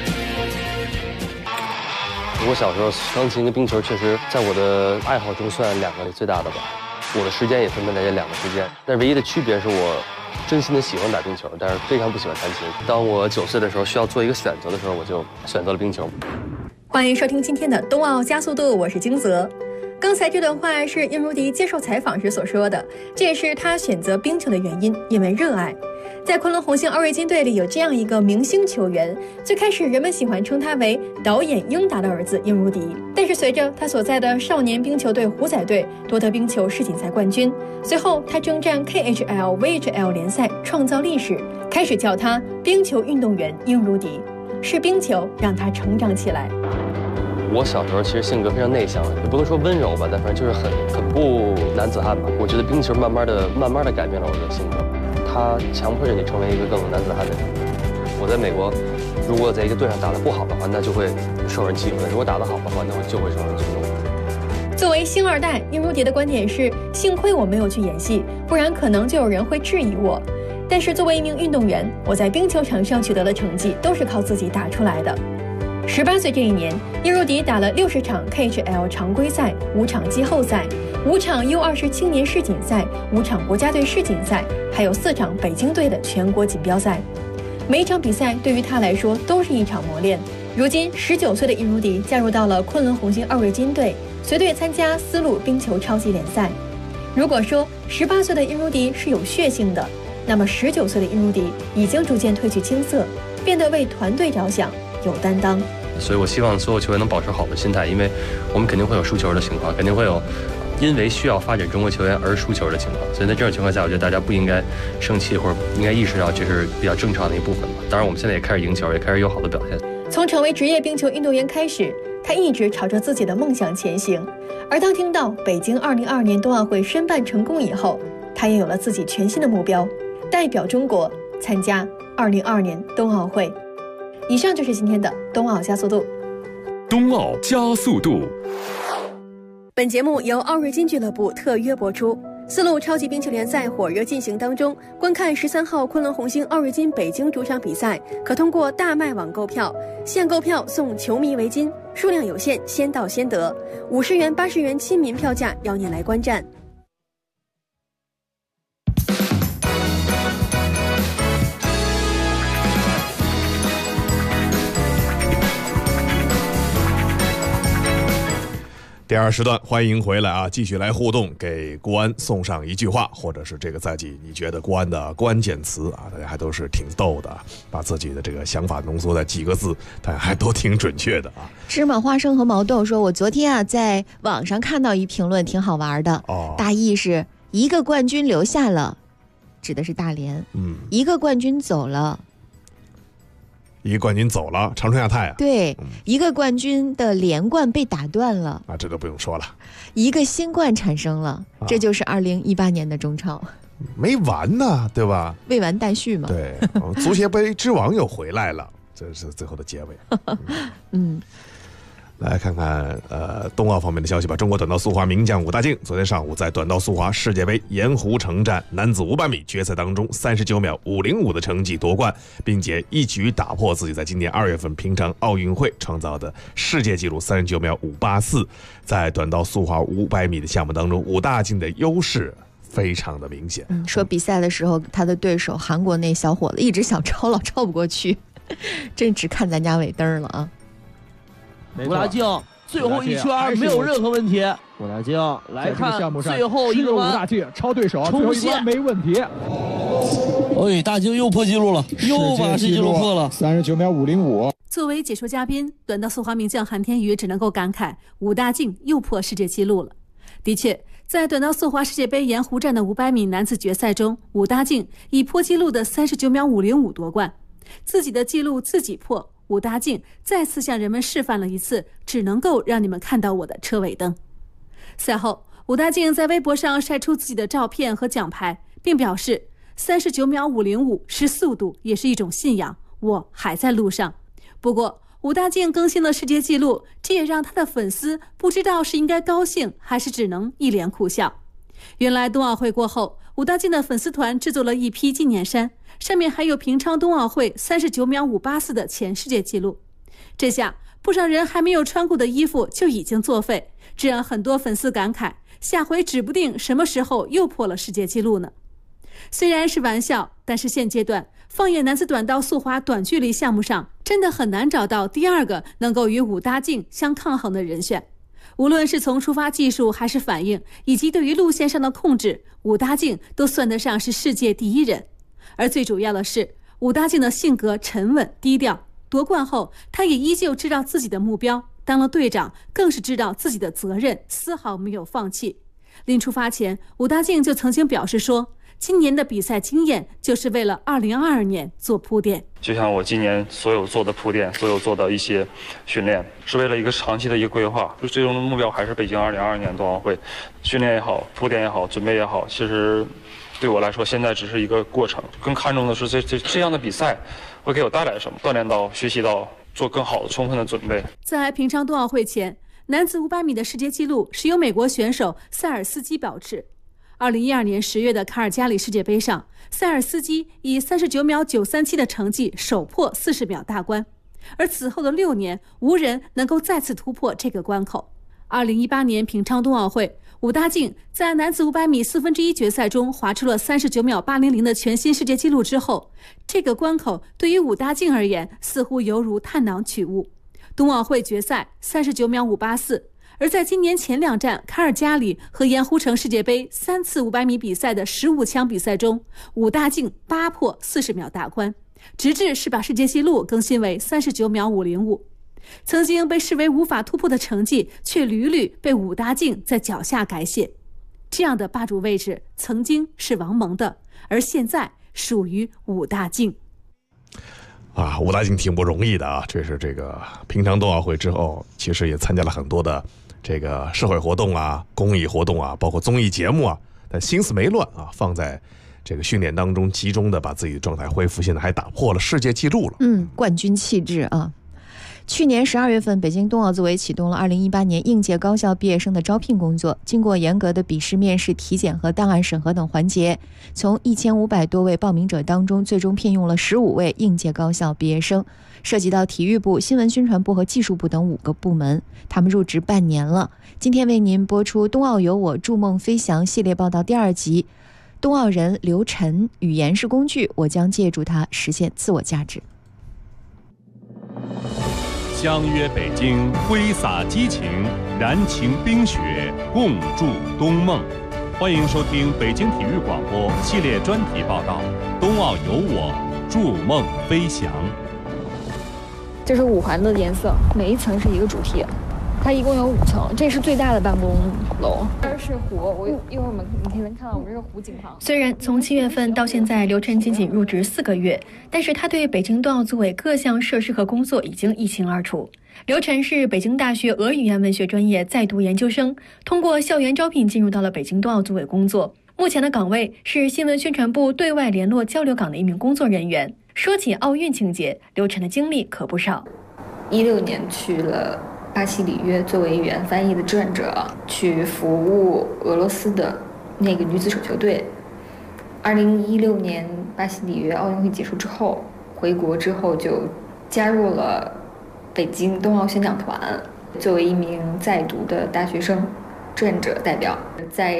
我小时候钢琴跟冰球确实在我的爱好中算2个里最大的吧。我的时间也分配在这2个之间，但唯一的区别是我真心的喜欢打冰球，但是非常不喜欢弹琴。当我9岁的时候需要做一个选择的时候，我就选择了冰球。 欢迎收听今天的冬奥加速度，我是金泽。刚才这段话是殷如迪接受采访时所说的，这也是他选择冰球的原因，因为热爱。在昆仑红星奥瑞金队里有这样一个明星球员，最开始人们喜欢称他为导演英达的儿子殷如迪，但是随着他所在的少年冰球队虎仔队夺得冰球世锦赛冠军，随后他征战 KHL、VHL 联赛创造历史，开始叫他冰球运动员殷如迪，是冰球让他成长起来。 我小时候其实性格非常内向，也不能说温柔吧，但反正就是很不男子汉吧。我觉得冰球慢慢的改变了我的性格，它强迫着你成为一个更男子汉的人。我在美国，如果在一个队上打得不好的话，那就会受人欺负的；如果打得好的话，那就会受人尊重。 作为星2代，殷如迪的观点是：幸亏我没有去演戏，不然可能就有人会质疑我。但是作为一名运动员，我在冰球场上取得的成绩都是靠自己打出来的。18岁这一年，殷如迪打了60场 KHL 常规赛、5场季后赛、5场 U20 青年世锦赛、5场国家队世锦赛，还有4场北京队的全国锦标赛。每一场比赛对于他来说都是一场磨练。如今19岁的殷如迪加入到了昆仑红星奥瑞金队，随队参加4路冰球超级联赛。如果说18岁的殷如迪是有血性的，那么19岁的殷如迪已经逐渐褪去青涩，变得为团队着想，有担当。 所以我希望所有球员能保持好的心态，因为我们肯定会有输球的情况，肯定会有因为需要发展中国球员而输球的情况。所以在这种情况下，我觉得大家不应该生气，或者应该意识到这是比较正常的一部分吧。当然我们现在也开始赢球，也开始有好的表现。 从成为职业冰球运动员开始，他一直朝着自己的梦想前行。而当听到北京2022年冬奥会申办成功以后，他也有了自己全新的目标，代表中国参加2022年冬奥会。以上就是今天的冬奥加速度。 冬奥加速度。 本节目由奥瑞金俱乐部特约播出。4路超级冰球联赛火热进行当中，观看13号昆仑红星奥瑞金北京主场比赛，可通过大麦网购票，现购票送球迷围巾，数量有限，先到先得。50元、80元亲民票价，邀您来观战。 第2时段，欢迎回来啊！继续来互动，给国安送上一句话，或者是这个赛季你觉得国安的关键词啊，大家还都是挺逗的，把自己的这个想法浓缩在几个字，大家还都挺准确的啊。 芝麻花生和毛豆说，我昨天啊在网上看到一评论挺好玩的，大意是一个冠军留下了，指的是大连，一个冠军走了。 一个冠军走了，长春亚泰啊。 对，一个冠军的连冠被打断了啊，这都不用说了。 一个新冠产生了，这就是2018年的中超， 没完呢，对吧？ 未完待续嘛。 对，足协杯之王又回来了，这是最后的结尾。来看看冬奥方面的消息吧。中国短道速滑名将武大靖昨天上午在短道速滑世界杯盐湖城站男子500米决赛当中39秒505的成绩夺冠，并且一举打破自己在今年2月份平昌奥运会创造的世界纪录39秒584。在短道速滑500米的项目当中，武大靖的优势非常的明显。 说比赛的时候，他的对手韩国那小伙子一直想超，老超不过去，真只看咱家尾灯了啊！ 武大靖最后一圈没有任何问题。武大靖来看最后一个弯， 武大靖超对手，最后一弯没问题。 哎，大靖又破纪录了，又把世界纪录破了 ，39秒505。 作为解说嘉宾，短道速滑名将韩天宇只能够感慨，武大靖又破世界纪录了。的确，在短道速滑世界杯盐湖站的500米男子决赛中，武大靖以破纪录的39秒505夺冠，自己的纪录自己破。武大靖再次向人们示范了一次只能够让你们看到我的车尾灯。赛后，武大靖在微博上晒出自己的照片和奖牌，并表示39秒505是速度，也是一种信仰，我还在路上。不过武大靖更新了世界纪录，这也让他的粉丝不知道是应该高兴还是只能一脸苦笑。原来冬奥会过后，武大靖的粉丝团制作了一批纪念衫，上面还有平昌冬奥会39秒584的前世界纪录。这下不少人还没有穿过的衣服就已经作废，这让很多粉丝感慨，下回指不定什么时候又破了世界纪录呢。虽然是玩笑，但是现阶段放眼男子短道速滑短距离项目上，真的很难找到第二个能够与武大靖相抗衡的人选。无论是从出发技术还是反应，以及对于路线上的控制，武大靖都算得上是世界第一人。而最主要的是，武大靖的性格沉稳低调，夺冠后他也依旧知道自己的目标，当了队长更是知道自己的责任，丝毫没有放弃。临出发前，武大靖就曾经表示说，今年的比赛经验就是为了2022年做铺垫。 就像我今年所有做的铺垫，所有做的一些训练，是为了一个长期的一个规划，最终的目标还是北京2022年冬奥会。训练也好，铺垫也好，准备也好，其实对我来说现在只是一个过程，更看重的是这样的比赛会给我带来什么，锻炼到学习到做更好的充分的准备。 在平昌冬奥会前，男子500米的世界纪录是由美国选手塞尔斯基保持。2012年10月的卡尔加里世界杯上，塞尔斯基以39秒937的成绩首破40秒大关，而此后的6年，无人能够再次突破这个关口。2018年平昌冬奥会，武大靖在男子500米1/4决赛中划出了39秒800的全新世界纪录之后，这个关口对于武大靖而言似乎犹如探囊取物。冬奥会决赛39秒584，而在今年前2站卡尔加里和盐湖城世界杯3次500米比赛的15强比赛中，武大靖8破40秒大关，直至是把世界纪录更新为39秒505。曾经被视为无法突破的成绩，却屡屡被武大靖在脚下改写。这样的霸主位置曾经是王蒙的，而现在属于武大靖。 武大靖挺不容易的啊！这是这个平昌冬奥会之后，其实也参加了很多的这个社会活动啊、公益活动啊，包括综艺节目啊，但心思没乱啊，放在这个训练当中，集中的把自己的状态恢复，现在还打破了世界纪录了。 冠军气质啊！去年12月份，北京冬奥组委启动了2018年应届高校毕业生的招聘工作。经过严格的笔试、面试、体检和档案审核等环节，从1500多位报名者当中，最终聘用了15位应届高校毕业生，涉及到体育部、新闻宣传部和技术部等5个部门。他们入职半年了。今天为您播出《冬奥有我筑梦飞翔》系列报道第2集。冬奥人刘晨，语言是工具，我将借助它实现自我价值。 相约北京，挥洒激情，燃情冰雪，共筑冬梦。欢迎收听北京体育广播系列专题报道《冬奥有我，筑梦飞翔》。 这是5环的颜色，每一层是一个主题，它一共有5层，这是最大的办公楼。这是湖，一会儿你可以能看到我们这是湖景旁。 虽然从7月份到现在，刘晨仅仅入职4个月，但是他对北京冬奥组委各项设施和工作已经一清二楚。刘晨是北京大学俄语言文学专业在读研究生，通过校园招聘进入到了北京冬奥组委工作。目前的岗位是新闻宣传部对外联络交流岗的一名工作人员。说起奥运情节，刘晨的经历可不少。 16年去了巴西里约作为语言翻译的志愿者，去服务俄罗斯的那个女子手球队。2016年巴西里约奥运会结束之后，回国之后就加入了北京冬奥宣讲团，作为一名在读的大学生志愿者代表，在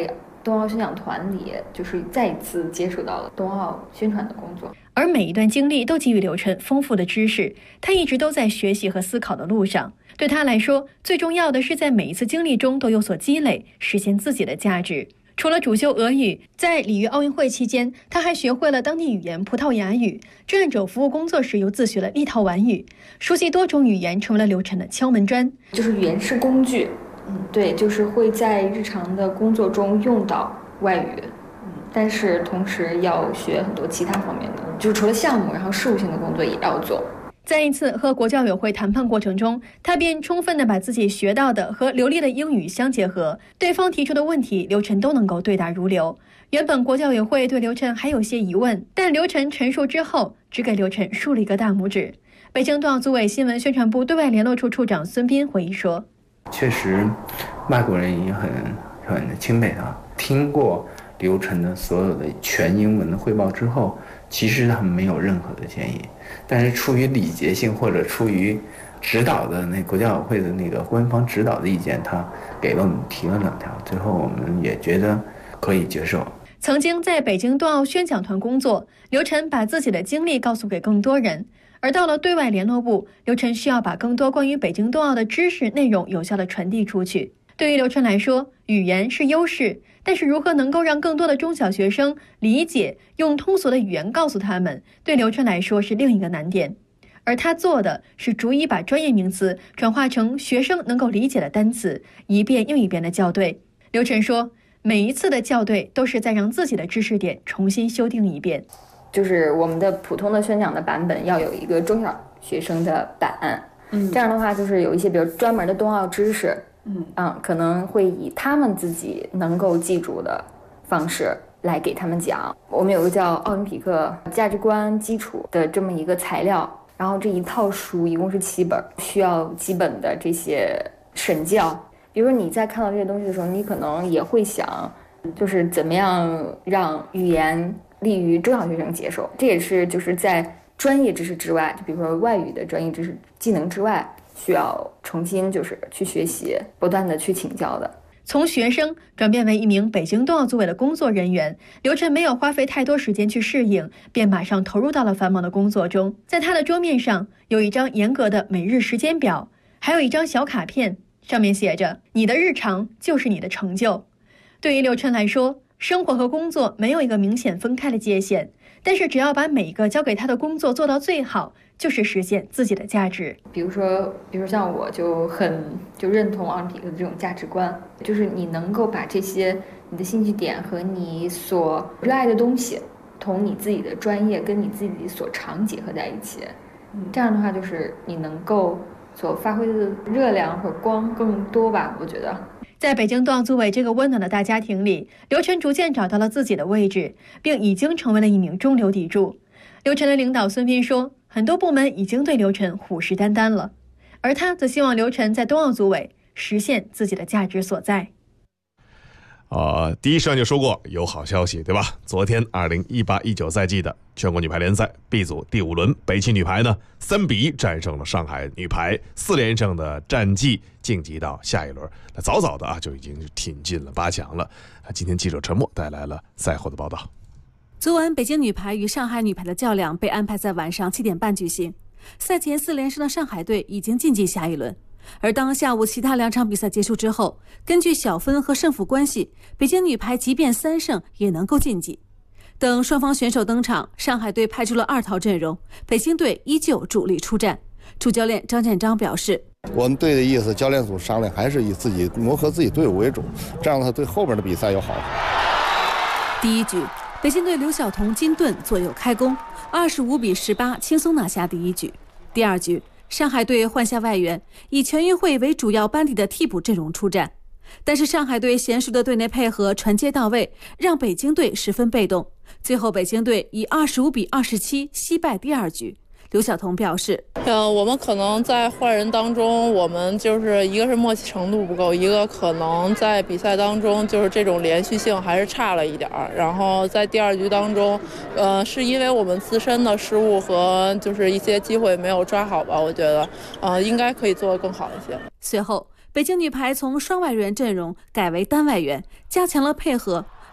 冬奥宣讲团里，就是再一次接触到了冬奥宣传的工作。 而每一段经历都给予刘晨丰富的知识，他一直都在学习和思考的路上。对他来说，最重要的是在每一次经历中都有所积累，实现自己的价值。除了主修俄语，在里约奥运会期间，他还学会了当地语言葡萄牙语。志愿者服务工作时又自学了立陶宛语，熟悉多种语言成为了刘晨的敲门砖。 就是语言是工具，对，就是会在日常的工作中用到外语，但是同时要学很多其他方面的，就是除了项目，然后事务性的工作也要做。 在一次和国教委会谈判过程中，他便充分地把自己学到的和流利的英语相结合，对方提出的问题，刘晨都能够对答如流。原本国教委会对刘晨还有些疑问，但刘晨陈述之后，只给刘晨竖了一个大拇指。北京冬奥组委新闻宣传部对外联络处处长孙斌回忆说：“ 确实，外国人也很钦佩他。听过刘晨的所有的全英文的汇报之后，其实他们没有任何的建议，但是出于礼节性或者出于指导的那国教委会的那个官方指导的意见，他给了我们提了2条，最后我们也觉得可以接受。” 曾经在北京冬奥宣讲团工作，刘晨把自己的经历告诉给更多人。而到了对外联络部，刘晨需要把更多关于北京冬奥的知识内容有效地传递出去。对于刘晨来说，语言是优势，但是如何能够让更多的中小学生理解，用通俗的语言告诉他们，对刘晨来说是另一个难点。而他做的是逐一把专业名词转化成学生能够理解的单词，一遍又一遍地校对。刘晨说，每一次的校对都是在让自己的知识点重新修订一遍。 就是我们的普通的宣讲的版本要有一个中小学生的版，这样的话就是有一些比如专门的冬奥知识，可能会以他们自己能够记住的方式来给他们讲。我们有个叫奥林匹克价值观基础的这么一个材料，然后这一套书一共是7本，需要基本的这些审教。比如说你在看到这些东西的时候，你可能也会想，就是怎么样让语言利于中小学生接受。这也是就是在专业知识之外，就比如说外语的专业知识技能之外，需要重新就是去学习，不断的去请教的。 从学生转变为一名北京冬奥组委的工作人员，刘晨没有花费太多时间去适应，便马上投入到了繁忙的工作中。在他的桌面上有一张严格的每日时间表，还有一张小卡片，上面写着“你的日常就是你的成就”。对于刘晨来说，生活和工作没有一个明显分开的界限，但是只要把每一个交给他的工作做到最好，就是实现自己的价值。 比如说像我就认同奥林匹克的这种价值观，就是你能够把这些你的兴趣点和你所热爱的东西，同你自己的专业跟你自己所长结合在一起，这样的话就是你能够所发挥的热量或者光更多吧，我觉得。 在北京冬奥组委这个温暖的大家庭里，刘晨逐渐找到了自己的位置，并已经成为了一名中流砥柱。刘晨的领导孙斌说，很多部门已经对刘晨虎视眈眈了，而他则希望刘晨在冬奥组委实现自己的价值所在。 第一时段就说过有好消息，对吧？昨天2018-19赛季的全国女排联赛 B 组第5轮，北汽女排呢3比1战胜了上海女排，4连胜的战绩晋级到下一轮。那早早的就已经挺进了8强了。今天记者陈默带来了赛后的报道。 昨晚北京女排与上海女排的较量被安排在晚上7点半举行。赛前4连胜的上海队已经晋级下一轮。而当下午其他2场比赛结束之后，根据小分和胜负关系，北京女排即便3胜也能够晋级。等双方选手登场，上海队派出了2套阵容，北京队依旧主力出战。主教练张建章表示， 我们队的意思，教练组商量还是以自己磨合自己队伍为主，这样他对后边的比赛有好处。 第一局，北京队刘晓彤、金盾左右开弓，25比18轻松拿下第一局。第二局，上海队换下外援，以全运会为主要班底的替补阵容出战，但是上海队娴熟的队内配合传接到位，让北京队十分被动。最后北京队以25比27惜败第二局。刘晓彤表示， 我们可能在换人当中，我们就是一个是默契程度不够，一个可能在比赛当中就是这种连续性还是差了一点。然后在第二局当中，是因为我们自身的失误和就是一些机会没有抓好吧，我觉得应该可以做得更好一些。 随后北京女排从双外援阵容改为单外援，加强了配合。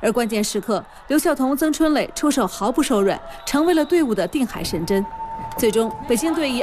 而关键时刻，刘晓彤、曾春蕾出手毫不手软，成为了队伍的定海神针。最终，北京队以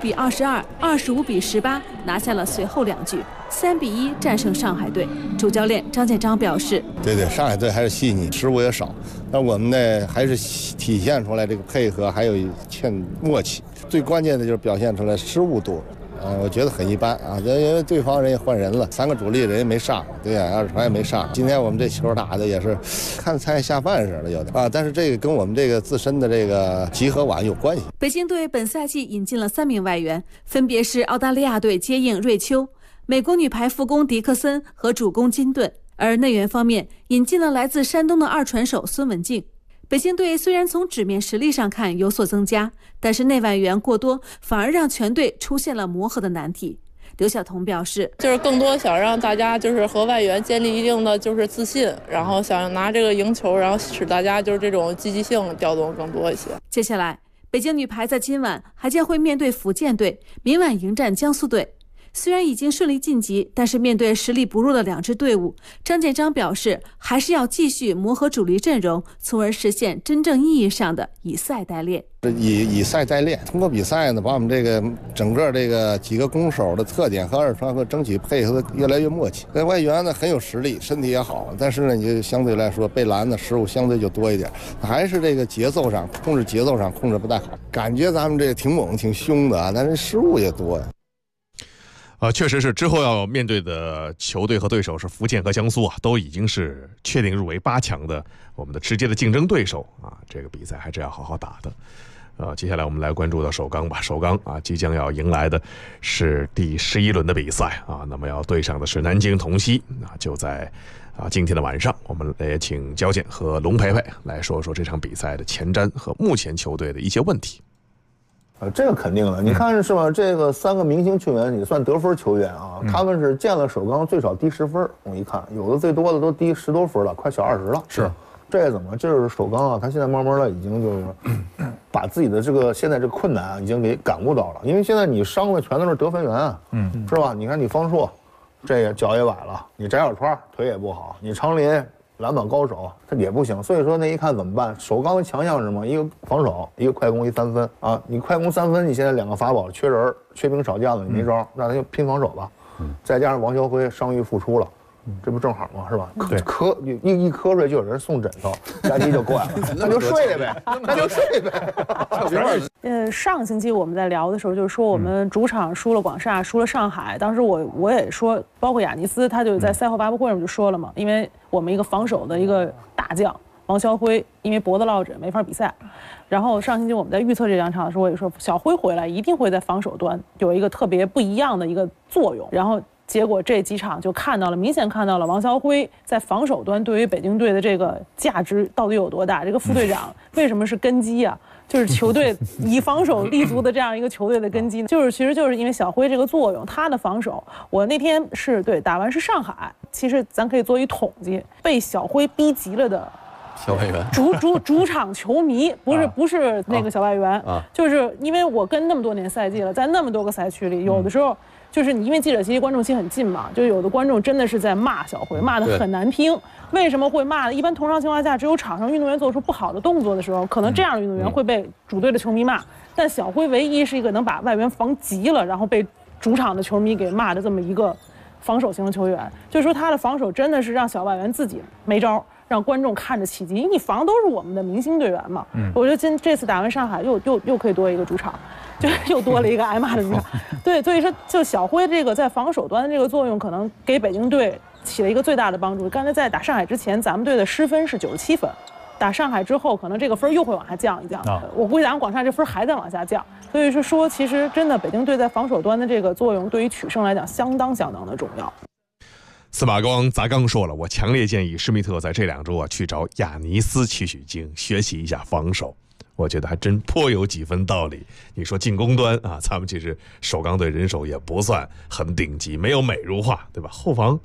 25-22、25-18拿下了随后2局，3-1战胜上海队。主教练张建章表示：“ 对，上海队还是细腻，失误也少，但我们呢还是体现出来这个配合，还有欠默契。最关键的就是表现出来失误多。”我觉得很一般啊，因为对方人也换人了，3个主力人也没上，对呀，20传也没上。今天我们这球打的也是看菜下饭似的，有点啊。但是这个跟我们这个自身的这个集合晚有关系。 北京队本赛季引进了3名外援，分别是澳大利亚队接应瑞秋、美国女排副攻迪克森和主攻金顿，而内援方面引进了来自山东的2传手孙文静。北京队虽然从纸面实力上看有所增加，但是内外援过多，反而让全队出现了磨合的难题。刘晓彤表示， 就是更多想让大家就是和外援建立一定的就是自信，然后想拿这个赢球，然后使大家就是这种积极性调动更多一些。 接下来，北京女排在今晚还将会面对福建队，明晚迎战江苏队。虽然已经顺利晋级，但是面对实力不弱的2支队伍，张建章表示还是要继续磨合主力阵容，从而实现真正意义上的以赛代练。 以赛代练，通过比赛呢，把我们这个整个这个几个攻手的特点和2传和争取配合的越来越默契。这外援呢很有实力，身体也好，但是呢，你就相对来说被拦的失误相对就多一点，还是这个节奏上控制不太好。感觉咱们这个挺猛挺凶的啊，但是失误也多呀。 确实是之后要面对的球队和对手是福建和江苏啊，都已经是确定入围8强的我们的直接的竞争对手啊，这个比赛还是要好好打的。接下来我们来关注到首钢吧。首钢啊，即将要迎来的是第11轮的比赛啊，那么要对上的是南京同曦啊，就在今天的晚上，我们也请焦健和龙培培来说说这场比赛的前瞻和目前球队的一些问题。 这个肯定的，你看是吧？这个3个明星球员也算得分球员啊，他们是见了首钢最少低10分，我一看有的最多的都低10多分了，快小20了。是，这怎么？就是首钢啊，他现在慢慢的已经就是把自己的这个现在这个困难啊，已经给感悟到了。因为现在你伤的全都是得分员啊，是吧？你看你方硕，这个脚也崴了，你翟小川腿也不好，你常林篮板高手他也不行，所以说那一看怎么办？首钢的强项是什么？一个防守，一个快攻，一3分啊！你快攻3分，你现在2个法宝缺人，缺兵少将的，你没招，那他就拼防守吧。再加上王晓辉伤愈复出了，这不正好吗？是吧？对，一瞌睡就有人送枕头，佳琪就过来了，那就睡呗，那就睡呗。 上星期我们在聊的时候，就是说我们主场输了广厦，输了上海。当时我也说，包括亚尼斯，他就在赛后发布会上就说了嘛，因为我们一个防守的一个大将王晓辉，因为脖子落枕没法比赛。然后上星期我们在预测这2场的时候，我也说小辉回来一定会在防守端有一个特别不一样的一个作用。然后结果这几场就明显看到了王晓辉在防守端对于北京队的这个价值到底有多大。这个副队长为什么是根基啊？就是球队以防守立足的这样一个球队的根基，其实就是因为小辉这个作用，他的防守。我那天是打完是上海，其实咱可以做一统计，被小辉逼急了的小外援， 主场球迷不是那个小外援，就是因为我跟那么多年赛季了，在那么多个赛区里，有的时候就是你因为记者席观众席很近嘛，就有的观众真的是在骂小辉，骂得很难听。为什么会骂呢？一般通常情况下，只有场上运动员做出不好的动作的时候，可能这样的运动员会被主队的球迷骂。但小辉唯一是一个能把外援防急了，然后被主场的球迷给骂的这么一个防守型的球员。就是说他的防守真的是让小外援自己没招，让观众看着起劲。你防都是我们的明星队员嘛。我觉得这次打完上海又可以多一个主场。就又多了一个挨骂的主场，对，所以说就小辉这个在防守端的这个作用，可能给北京队起了一个最大的帮助。刚才在打上海之前，咱们队的失分是97分，打上海之后，可能这个分又会往下降一降。我估计咱们广厦这分还在往下降，所以是说，其实真的北京队在防守端的这个作用，对于取胜来讲，相当的重要。 司马光砸缸说了，我强烈建议施密特在这2周去找亚尼斯取经，学习一下防守。我觉得还真颇有几分道理。你说进攻端啊，咱们其实首钢队人手也不算很顶级，没有美如画，对吧？后防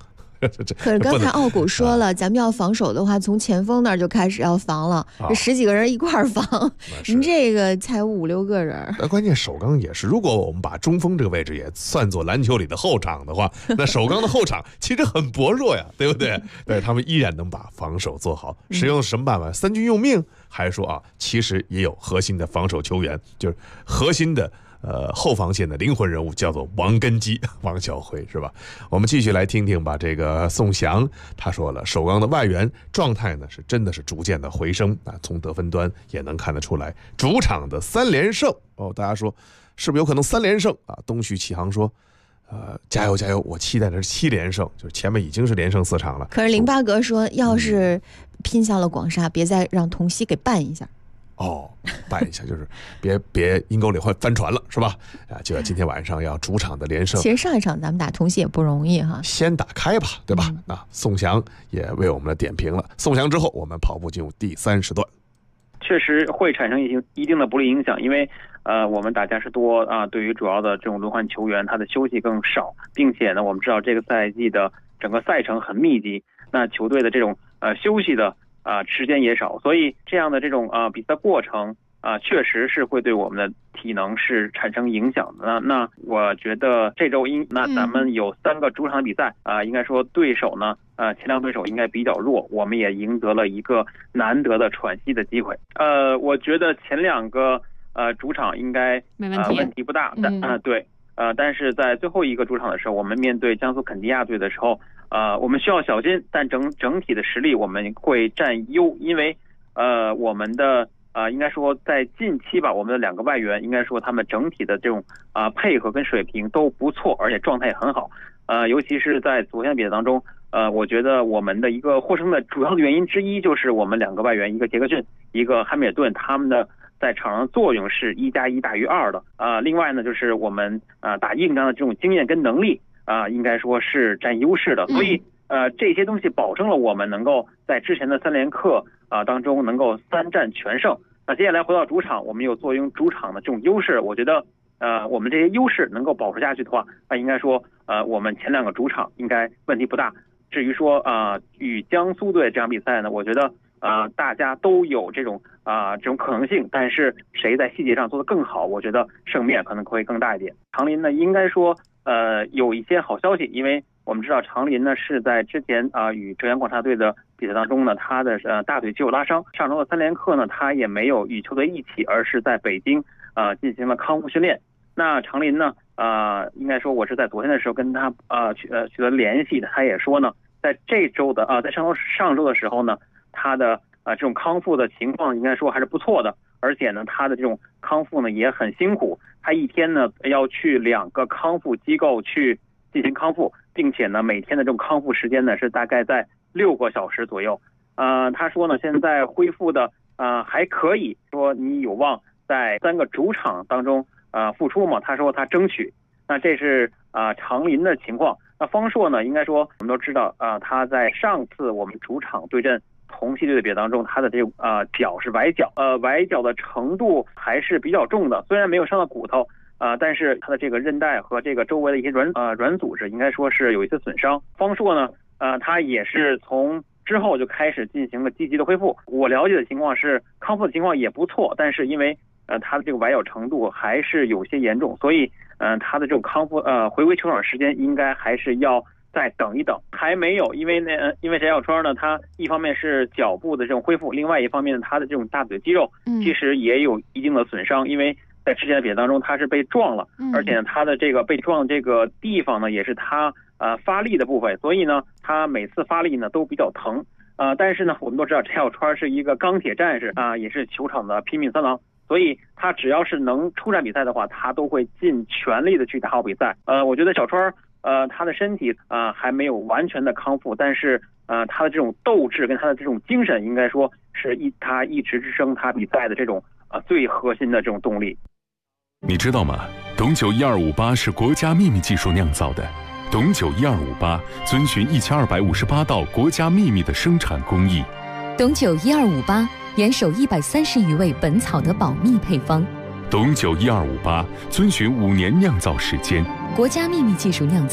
可是刚才奥古说了，咱们要防守的话，从前锋那儿就开始要防了，这10几个人一块儿防，您这个才5、6个人。 那关键首钢也是，如果我们把中锋这个位置也算作篮球里的后场的话，那首钢的后场其实很薄弱呀，对不对？对，他们依然能把防守做好。使用什么办法？3军用命，还是说其实也有核心的防守球员，就是核心的后防线的灵魂人物，叫做王根基、王晓辉，是吧？我们继续来听听吧。这个宋翔他说了，首钢的外援状态呢是真的是逐渐的回升啊，从得分端也能看得出来。主场的3连胜大家说是不是有可能3连胜啊？东旭启航说，加油加油！我期待的是7连胜，就是前面已经是连胜4场了。 可是林八哥说，要是拼下了广厦，别再让童曦给绊一下。 办一下，就是别阴沟里翻船了，是吧？就要今天晚上要主场的连胜。 其实上一场咱们打童曦也不容易哈， 先打开吧，对吧？那宋翔也为我们的点评了。宋翔之后，我们跑步进入第3时段。 确实会产生一定的不利影响，因为我们打加时多对于主要的这种轮换球员，他的休息更少，并且呢，我们知道这个赛季的整个赛程很密集，那球队的这种休息的时间也少，所以这样的这种比赛过程确实是会对我们的体能是产生影响的。那我觉得这周咱们有3个主场比赛应该说对手呢前2对手应该比较弱，我们也赢得了一个难得的喘息的机会。我觉得前2个主场应该问题不大，对。但是在最后一个主场的时候，我们面对江苏肯尼亚队的时候，我们需要小心，但整体的实力我们会占优，因为我们的应该说在近期吧，我们的2个外援应该说他们整体的这种配合跟水平都不错，而且状态也很好。尤其是在昨天的比赛当中，我觉得我们的一个获胜的主要的原因之一就是我们2个外援，一个杰克逊，一个汉密尔顿，他们的在场上的作用是1+1大于2的。另外呢，就是我们打硬仗的这种经验跟能力应该说是占优势的。所以这些东西保证了我们能够在之前的3连客当中能够3战全胜。那接下来回到主场，我们有作用主场的这种优势，我觉得我们这些优势能够保持下去的话，那应该说我们前2个主场应该问题不大。至于说与江苏队这场比赛呢，我觉得大家都有这种可能性，但是谁在细节上做得更好，我觉得胜面可能会更大一点。长林呢，应该说有一些好消息，因为我们知道长林呢是在之前与浙江广厦队的比赛当中呢，他的大腿肌肉拉伤，上周的3连客呢，他也没有与球队一起，而是在北京进行了康复训练。那长林呢应该说我是在昨天的时候跟他取得联系的，他也说呢，在这周的在上周的时候呢，他的这种康复的情况应该说还是不错的，而且呢他的这种康复呢也很辛苦，他一天呢要去2个康复机构去进行康复，并且呢每天的这种康复时间呢是大概在6个小时左右。他说呢现在恢复的还可以，说你有望在3个主场当中复出嘛，他说他争取。那这是长林的情况。那方硕呢，应该说我们都知道他在上次我们主场对阵同曦队的比赛当中，他的这个脚是崴脚，崴脚的程度还是比较重的，虽然没有伤到骨头但是他的这个韧带和这个周围的一些软组织应该说是有一些损伤。方硕呢他也是从之后就开始进行了积极的恢复，我了解的情况是康复的情况也不错，但是因为他的这个崴脚程度还是有些严重，所以他的这种康复回归球场时间应该还是要再等一等，还没有，因为翟小川呢，他一方面是脚部的这种恢复，另外一方面他的这种大腿肌肉其实也有一定的损伤，因为在之前的比赛当中他是被撞了，而且呢他的这个被撞这个地方呢也是他发力的部分，所以呢他每次发力呢都比较疼但是呢我们都知道翟小川是一个钢铁战士也是球场的拼命三郎，所以他只要是能出战比赛的话，他都会尽全力的去打好比赛。我觉得小川他的身体还没有完全的康复，但是他的这种斗志跟他的这种精神，应该说是他一直支撑他比赛的这种最核心的这种动力。 你知道吗？董酒1258是国家秘密技术酿造的。董酒1258遵循1258道国家秘密的生产工艺。 董酒1258严守130余味本草的保密配方。 董酒1258遵循5年酿造时间， 国家秘密技术酿造，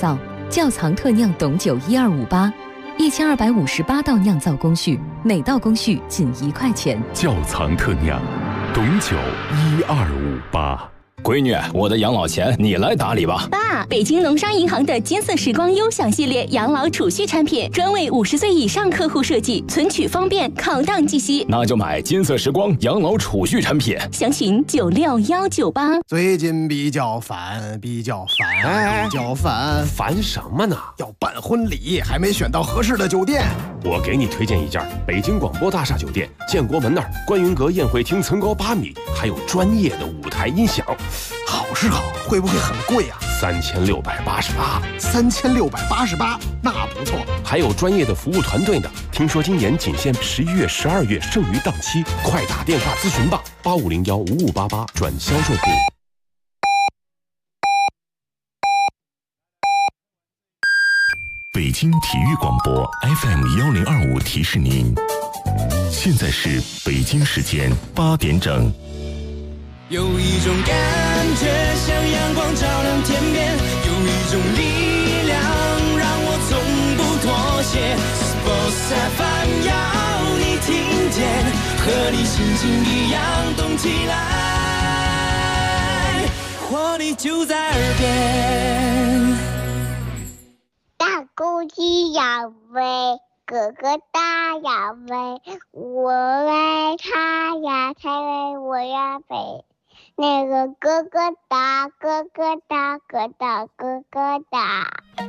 窖藏特酿董酒1258，1258道酿造工序，每道工序仅1块钱。 窖藏特酿董酒1258。 闺女，我的养老钱你来打理吧。 爸，北京农商银行的金色时光优享系列养老储蓄产品，专为50岁以上客户设计，存取方便，抗荡计息。 那就买金色时光养老储蓄产品， 详询96198。 最近比较烦， 烦什么呢？ 要办婚礼，还没选到合适的酒店。 我给你推荐一家北京广播大厦酒店，建国门那儿观云阁宴会厅层高8米，还有专业的舞台音响。 好是好，会不会很贵啊 ？3688。 3688，那不错。 还有专业的服务团队呢。听说今年仅限11月、12月剩余档期，快打电话咨询吧，85015588转销售部。 北京体育广播 FM1025提示您，现在是北京时间8点整。 有一种感觉像阳光照亮天边，有一种力量让我从不妥协。Sports FM 要你听见，和你心情一样动起来，活力就在耳边。 大公鸡要飞，哥哥大要飞，我爱他呀，他为我要飞。那个哥哥大，哥哥大，哥大，哥哥大。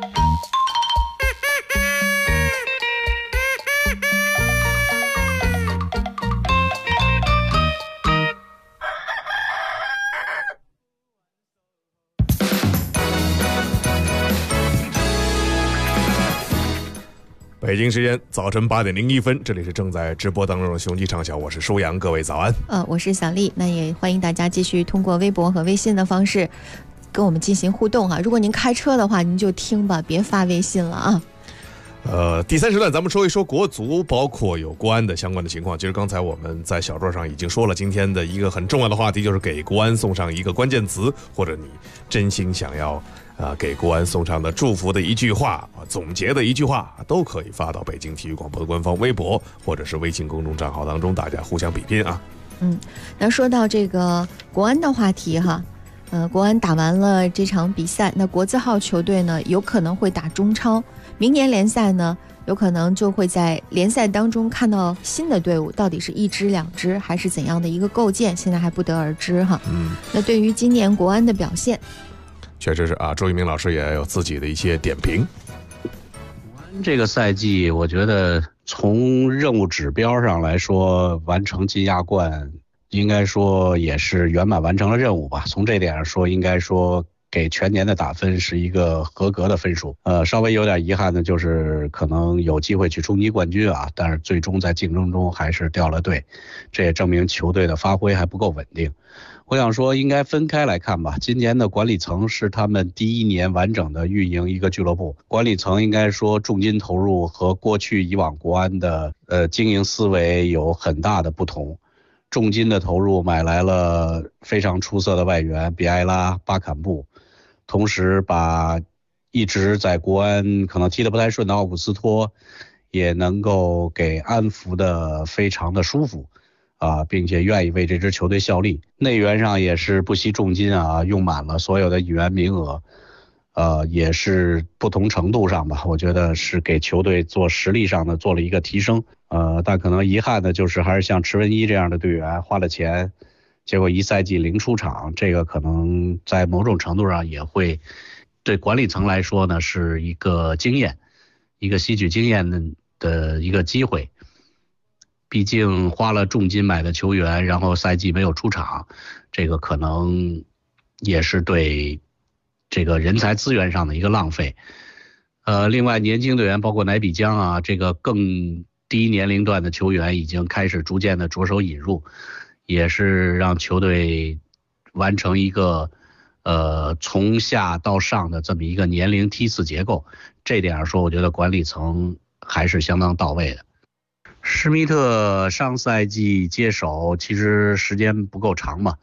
北京时间早晨8点01分，这里是正在直播当中的雄鸡畅晓，我是舒阳，各位早安。 我是小丽，那也欢迎大家继续通过微博和微信的方式跟我们进行互动哈。如果您开车的话，您就听吧，别发微信了啊。 第3时段咱们说一说国足，包括有国安的相关的情况。其实刚才我们在小桌上已经说了，今天的一个很重要的话题就是给国安送上一个关键词，或者你真心想要给国安送上的祝福的一句话，总结的一句话，都可以发到北京体育广播的官方微博或者是微信公众账号当中，大家互相比拼啊。 那说到这个国安的话题哈，国安打完了这场比赛，那国字号球队呢有可能会打中超，明年联赛呢有可能就会在联赛当中看到新的队伍，到底是1支2支还是怎样的一个构建，现在还不得而知哈。那对于今年国安的表现， 确实是周一鸣老师也有自己的一些点评。 这个赛季我觉得从任务指标上来说，完成进亚冠应该说也是圆满完成了任务吧。从这点上说，应该说给全年的打分是一个合格的分数。稍微有点遗憾的就是可能有机会去冲击冠军啊，但是最终在竞争中还是掉了队，这也证明球队的发挥还不够稳定。我想说应该分开来看吧，今年的管理层是他们第1年完整的运营一个俱乐部，管理层应该说重金投入，和过去以往国安的经营思维有很大的不同。重金的投入买来了非常出色的外援比埃拉、巴坎布，同时把一直在国安可能踢得不太顺的奥古斯托也能够给安抚的非常的舒服并且愿意为这支球队效力。内援上也是不惜重金用满了所有的引援名额，也是不同程度上吧，我觉得是给球队做实力上的做了一个提升。但可能遗憾的就是还是像池文一这样的队员花了钱，结果1赛季0出场，这个可能在某种程度上也会对管理层来说呢是一个经验，一个吸取经验的一个机会。毕竟花了重金买的球员，然后赛季没有出场，这个可能也是对这个人才资源上的一个浪费。另外年轻队员包括乃比江这个更低年龄段的球员已经开始逐渐的着手引入，也是让球队完成一个从下到上的这么一个年龄梯次结构。这点上说，我觉得管理层还是相当到位的。施密特上赛季接手其实时间不够长嘛，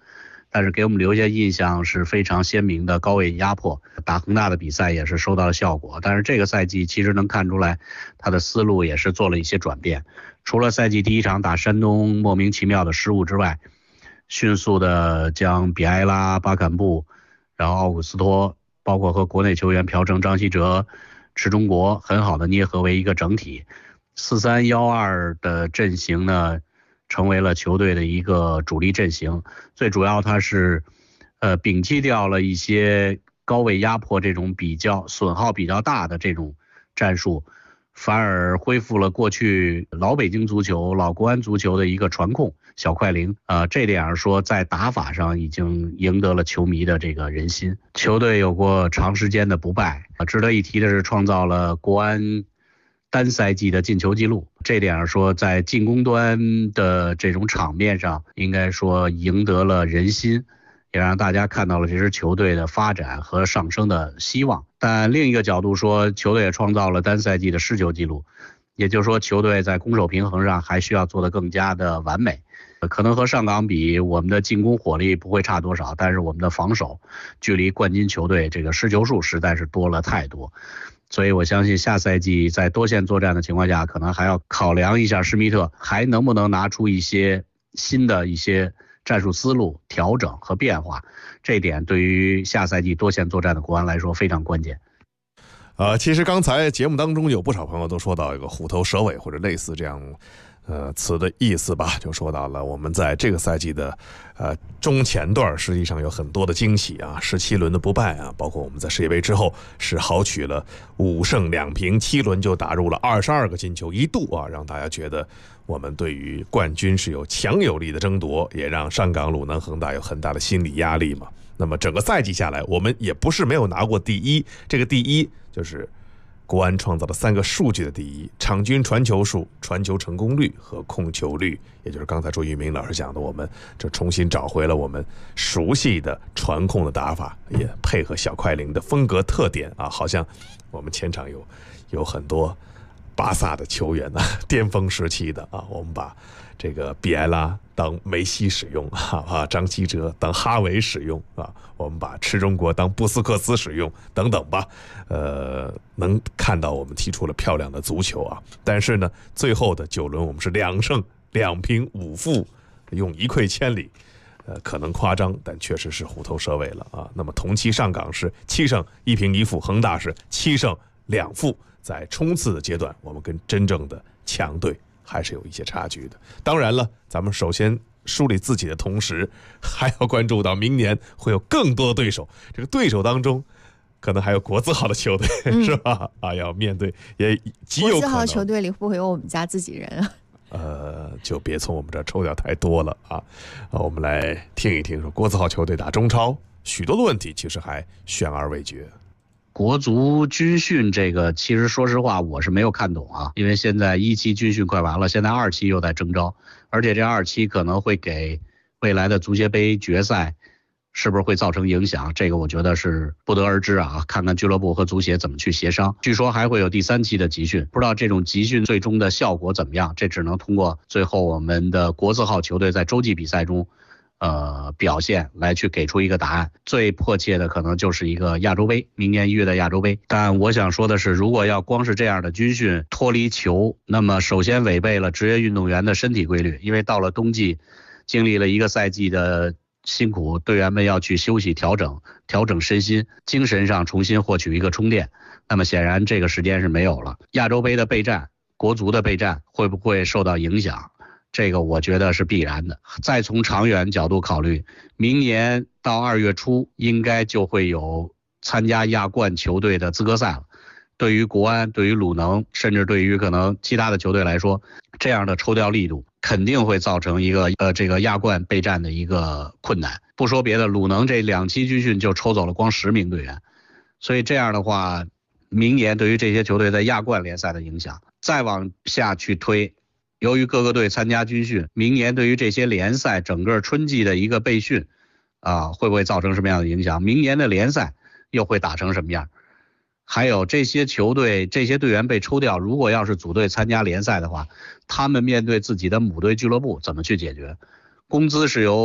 但是给我们留下印象是非常鲜明的高位压迫，打恒大的比赛也是收到了效果。但是这个赛季其实能看出来他的思路也是做了一些转变，除了赛季第一场打山东莫名其妙的失误之外，迅速的将比埃拉、巴坎布，然后奥古斯托，包括和国内球员朴成、张稀哲、池忠国很好的捏合为一个整体。4-3-1-2的阵型呢，成为了球队的一个主力阵型。最主要它是摒弃掉了一些高位压迫这种比较损耗比较大的这种战术，反而恢复了过去老北京足球、老国安足球的一个传控小快灵。这点上说，在打法上已经赢得了球迷的这个人心。球队有过长时间的不败，值得一提的是创造了国安单赛季的进球记录，这点上说，在进攻端的这种场面上，应该说赢得了人心，也让大家看到了这支球队的发展和上升的希望。但另一个角度说，球队也创造了单赛季的失球记录，也就是说，球队在攻守平衡上还需要做得更加的完美。可能和上港比，我们的进攻火力不会差多少，但是我们的防守距离冠军球队这个失球数实在是多了太多。所以我相信下赛季在多线作战的情况下，可能还要考量一下施密特还能不能拿出一些新的一些战术思路调整和变化，这一点对于下赛季多线作战的国安来说非常关键。 其实刚才节目当中有不少朋友都说到一个虎头蛇尾或者类似这样词的意思吧，就说到了我们在这个赛季的中前段实际上有很多的惊喜啊，17轮的不败啊，包括我们在世界杯之后是豪取了5胜2平，7轮就打入了22个进球，一度啊让大家觉得我们对于冠军是有强有力的争夺，也让上港、鲁能、恒大有很大的心理压力嘛。那么整个赛季下来，我们也不是没有拿过第一，这个第一就是国安创造了3个数据的第一：场均传球数、传球成功率和控球率。也就是刚才朱一鸣老师讲的，我们这重新找回了我们熟悉的传控的打法，也配合小快灵的风格特点啊，好像我们前场有很多巴萨的球员啊，巅峰时期的啊，我们把这个比埃拉当梅西使用啊，张稀哲当哈维使用啊，我们把池忠国当布斯克斯使用等等吧，能看到我们踢出了漂亮的足球啊。但是呢，最后的9轮我们是2胜2平5负，用一溃千里，可能夸张，但确实是虎头蛇尾了啊。那么同期上港是7胜1平1负，恒大是7胜2负，在冲刺的阶段，我们跟真正的强队还是有一些差距的。当然了，咱们首先梳理自己的同时，还要关注到明年会有更多的对手，这个对手当中可能还有国字号的球队，是吧？要面对也极有可能。国字号球队里会不会有我们家自己人啊？ 就别从我们这儿抽掉太多了啊！我们来听一听，说国字号球队打中超，许多的问题其实还悬而未决。 国足军训这个，其实说实话我是没有看懂啊，因为现在1期军训快完了，现在2期又在征召，而且这2期可能会给未来的足协杯决赛是不是会造成影响，这个我觉得是不得而知啊，看看俱乐部和足协怎么去协商。据说还会有第3期的集训，不知道这种集训最终的效果怎么样，这只能通过最后我们的国字号球队在洲际比赛中表现来去给出一个答案。最迫切的可能就是一个亚洲杯，明年1月的亚洲杯。但我想说的是，如果要光是这样的军训脱离球，那么首先违背了职业运动员的身体规律，因为到了冬季经历了1个赛季的辛苦，队员们要去休息调整身心，精神上重新获取一个充电，那么显然这个时间是没有了。亚洲杯的备战，国足的备战会不会受到影响，这个我觉得是必然的。再从长远角度考虑，明年到2月初应该就会有参加亚冠球队的资格赛了。对于国安、对于鲁能，甚至对于可能其他的球队来说，这样的抽调力度肯定会造成一个这个亚冠备战的一个困难。不说别的，鲁能这2期军训就抽走了光10名队员，所以这样的话，明年对于这些球队在亚冠联赛的影响，再往下去推，由于各个队参加军训，明年对于这些联赛整个春季的一个备训会不会造成什么样的影响？明年的联赛又会打成什么样？还有这些球队这些队员被抽调，如果要是组队参加联赛的话，他们面对自己的母队俱乐部怎么去解决？工资是由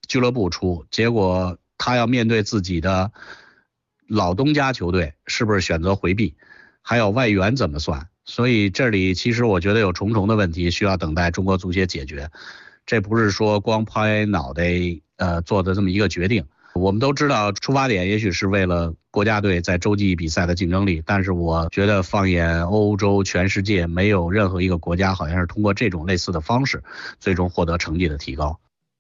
俱乐部出，结果他要面对自己的老东家球队，是不是选择回避？还有外援怎么算？所以这里其实我觉得有重重的问题需要等待中国足协解决。这不是说光拍脑袋做的这么一个决定。我们都知道出发点也许是为了国家队在洲际比赛的竞争力，但是我觉得放眼欧洲全世界，没有任何一个国家好像是通过这种类似的方式最终获得成绩的提高。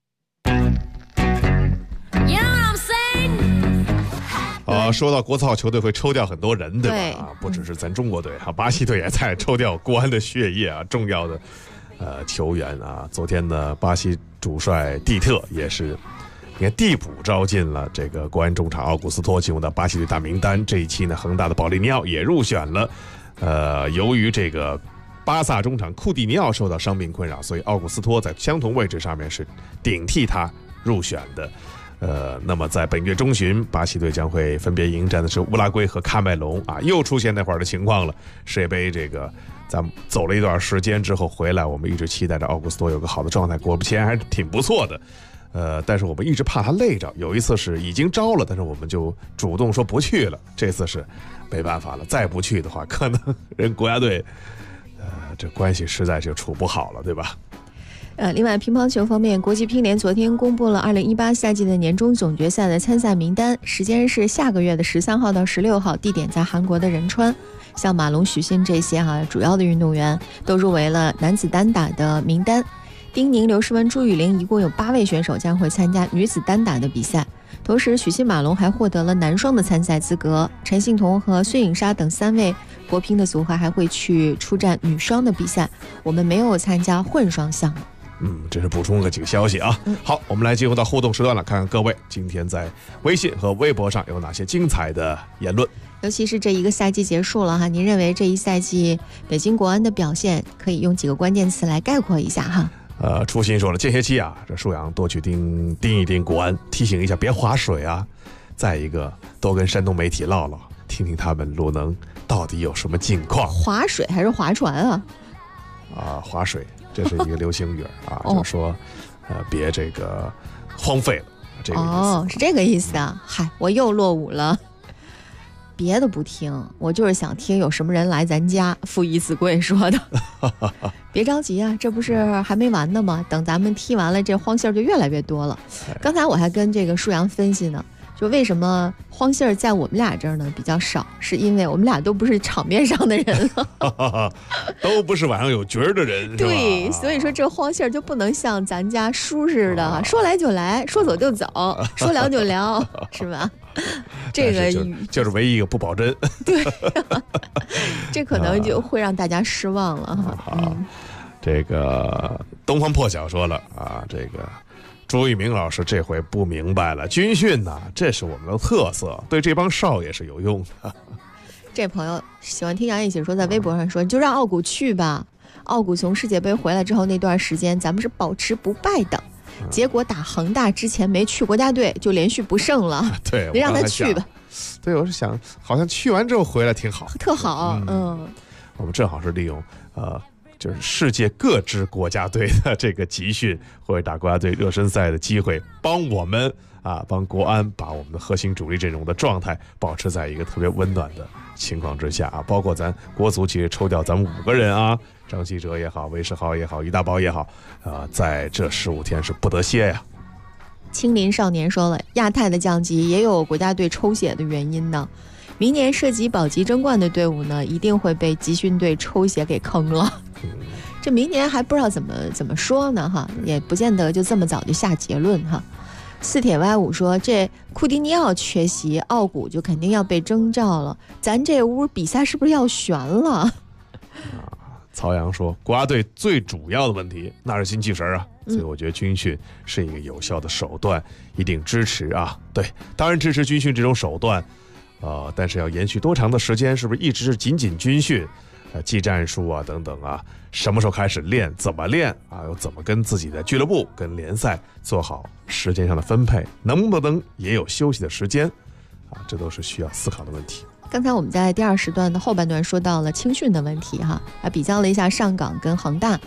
说到国草球队会抽调很多人，对吧？不只是咱中国队巴西队也在抽调国安的血液重要的球员昨天呢，巴西主帅蒂特也是你看递补招进了这个国安中场奥古斯托进入到巴西队大名单。这一期呢，恒大的保利尼奥也入选了。由于这个巴萨中场库蒂尼奥受到伤病困扰，所以奥古斯托在相同位置上面是顶替他入选的。那么在本月中旬，巴西队将会分别迎战的是乌拉圭和喀麦隆又出现那会儿的情况了。世界杯这个咱们走了一段时间之后回来，我们一直期待着奥古斯托有个好的状态，果不其然还是挺不错的。但是我们一直怕他累着，有一次是已经招了，但是我们就主动说不去了。这次是没办法了，再不去的话，可能人国家队这关系实在就处不好了，对吧？ 另外乒乓球方面，国际乒联昨天公布了2018赛季的年终总决赛的参赛名单，时间是下个月的13号到16号，地点在韩国的仁川。像马龙、许昕这些主要的运动员都入围了男子单打的名单。丁宁、刘诗雯、朱雨玲一共有8位选手将会参加女子单打的比赛。同时，许昕、马龙还获得了男双的参赛资格。陈幸同和孙颖莎等3位国乒的组合还会去出战女双的比赛。我们没有参加混双项目。 这是补充个几个消息好，我们来进入到互动时段了，看看各位今天在微信和微博上有哪些精彩的言论。 尤其是这一个赛季结束了您认为这一赛季北京国安的表现可以用几个关键词来概括一下初心说了，间歇期这舒阳多去盯一盯国安，提醒一下别划水再一个多跟山东媒体唠唠，听听他们鲁能到底有什么近况。 划水还是划船划水，这是一个流行语就是说别这个荒废了，这个意思是这个意思嗨，我又落伍了。别的不听，我就是想听有什么人来咱家。父以子贵说的。别着急这不是还没完呢吗？等咱们踢完了，这荒信儿就越来越多了。刚才我还跟这个舒阳分析呢，就为什么荒信儿在我们俩这儿呢比较少，是因为我们俩都不是场面上的人了。 都不是晚上有角儿的人。 对，所以说这荒信儿就不能像咱家叔似的说来就来，说走就走，说聊就聊，是吧？这个就是唯一一个不保真。 对，这可能就会让大家失望了这个东方破晓说了这个朱一鸣老师这回不明白了，军训这是我们的特色，对这帮少爷是有用的。 这朋友喜欢听杨一起说，在微博上说，就让奥古去吧。奥古从世界杯回来之后那段时间，咱们是保持不败的。结果打恒大之前没去国家队，就连续不胜了。 对， 你让他去吧。 对，我是想，好像去完之后回来挺好， 特好。 我们正好是利用就是世界各支国家队的这个集训或者打国家队热身赛的机会，帮我们帮国安把我们的核心主力阵容的状态保持在一个特别温暖的情况之下包括咱国足其实抽调咱们5个人张稀哲也好，韦世豪也好，于大宝也好在这15天是不得歇呀。 青林少年说了，亚太的降级也有国家队抽血的原因呢。明年涉及保级争冠的队伍呢，一定会被集训队抽血给坑了。这明年还不知道怎么说呢也不见得就这么早就下结论四铁歪五说，这库蒂尼奥缺席，奥古就肯定要被征召了，咱这屋比赛是不是要悬了？ 曹阳说，国家队最主要的问题那是精气神所以我觉得军训是一个有效的手段，一定支持对，当然支持军训这种手段但是要延续多长的时间，是不是一直是仅军训技战术等等什么时候开始练，怎么练又怎么跟自己的俱乐部跟联赛做好时间上的分配，能不能也有休息的时间这都是需要思考的问题。 刚才我们在第2时段的后半段说到了青训的问题比较了一下上港跟恒大，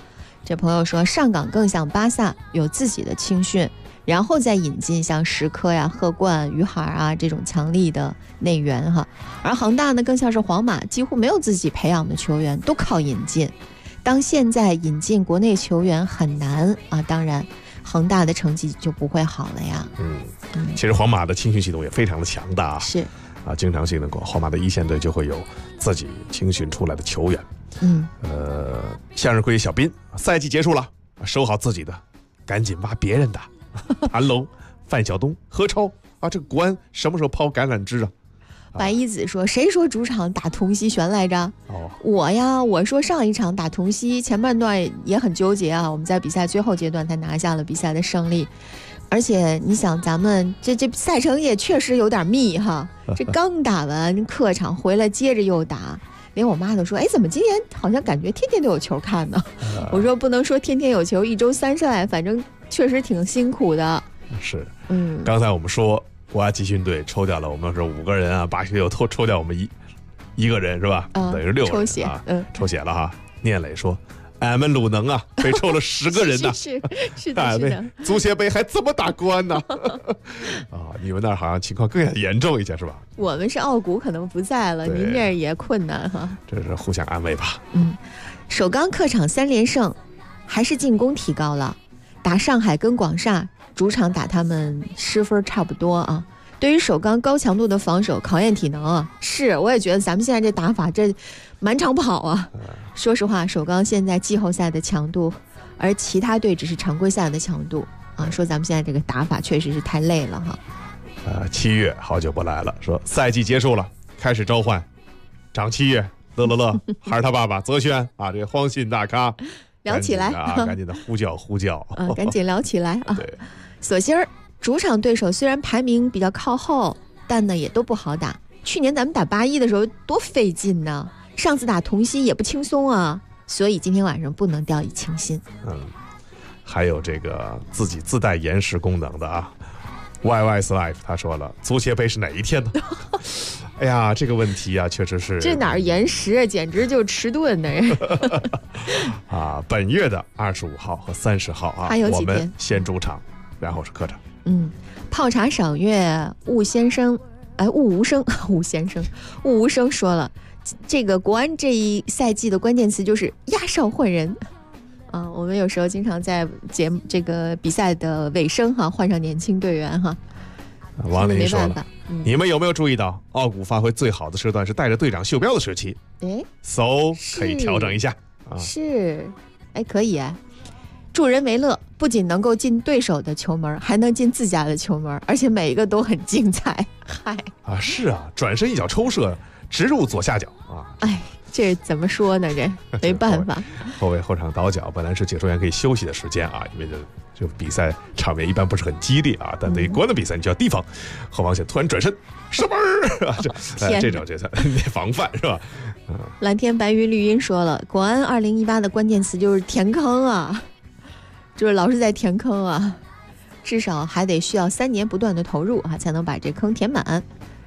这朋友说，上港更像巴萨，有自己的青训，然后再引进像石科呀、赫冠、于海啊这种强力的内援哈。而恒大呢，更像是皇马，几乎没有自己培养的球员，都靠引进。当现在引进国内球员很难啊，当然恒大的成绩就不会好了呀。 其实皇马的青训系统也非常的强大， 是啊，经常性的皇马的一线队就会有自己青训出来的球员。向日葵小斌，赛季结束了，收好自己的，赶紧挖别人的。谭龙、范晓东、何超啊，这个国安什么时候抛橄榄枝啊？ 白一子说，谁说主场打同曦悬来着？我说上一场打同曦前半段也很纠结啊，我们在比赛最后阶段才拿下了比赛的胜利。而且你想，咱们这赛程也确实有点密哈，这刚打完客场回来接着又打，连我妈都说，怎么今年好像感觉天天都有球看呢？我说不能说天天有球，一周3赛，反正确实挺辛苦的。 是，刚才我们说国家集训队抽掉了我们是5个人啊，巴西队又抽掉我们一个人是吧？等于是6个人抽血抽血了哈。聂磊说，俺们鲁能啊，被抽了10个人呢。 是的， 足协杯还这么打国安呢？你们那儿好像情况更严重一些是吧？ 我们是奥古可能不在了，您这也困难哈。 这是互相安慰吧。 首钢客场3连胜，还是进攻提高了，打上海跟广厦，主场打他们10分差不多啊。对于首钢高强度的防守，考验体能啊。是，我也觉得咱们现在这打法这满场跑啊。说实话，首钢现在季后赛的强度，而其他队只是常规赛的强度啊。说咱们现在这个打法确实是太累了哈。 7月好久不来了，说赛季结束了，开始召唤张7月、乐，还是他爸爸泽轩啊，这荒信大咖聊起来啊，赶紧的呼叫赶紧聊起来啊。 对， 索性儿主场对手虽然排名比较靠后，但呢也都不好打。去年咱们打81的时候多费劲呢，上次打同曦也不轻松啊，所以今天晚上不能掉以轻心。 还有这个自己自带延时功能的啊 ，YY's Life 他说了，足协杯是哪一天呢？哎呀，这个问题啊，确实是这哪儿延时啊，简直就迟钝的人。 本月的25号和30号啊， 还有几天， 我们先主场，然后是客场。 泡茶赏月雾先生，雾无声说了，这个国安这一赛季的关键词就是压哨换人啊。我们有时候经常在这个比赛的尾声哈，换上年轻队员哈。 王林说了，你们有没有注意到奥古发挥最好的时段是带着队长袖标的时期？So 可以调整一下啊。 是，可以助人为乐，不仅能够进对手的球门，还能进自家的球门，而且每一个都很精彩。 是啊，转身一脚抽射，直入左下角啊。 这怎么说呢？这没办法。 后卫后场倒脚，本来是解说员可以休息的时间啊，因为就比赛场面一般不是很激烈啊，但对于国安的比赛，你就要提防后防线突然转身射门啊，这种角色得防范是吧？ 蓝天白云绿茵说了，国安2018的关键词就是填坑啊，就是老是在填坑啊，至少还得需要3年不断的投入啊，才能把这坑填满。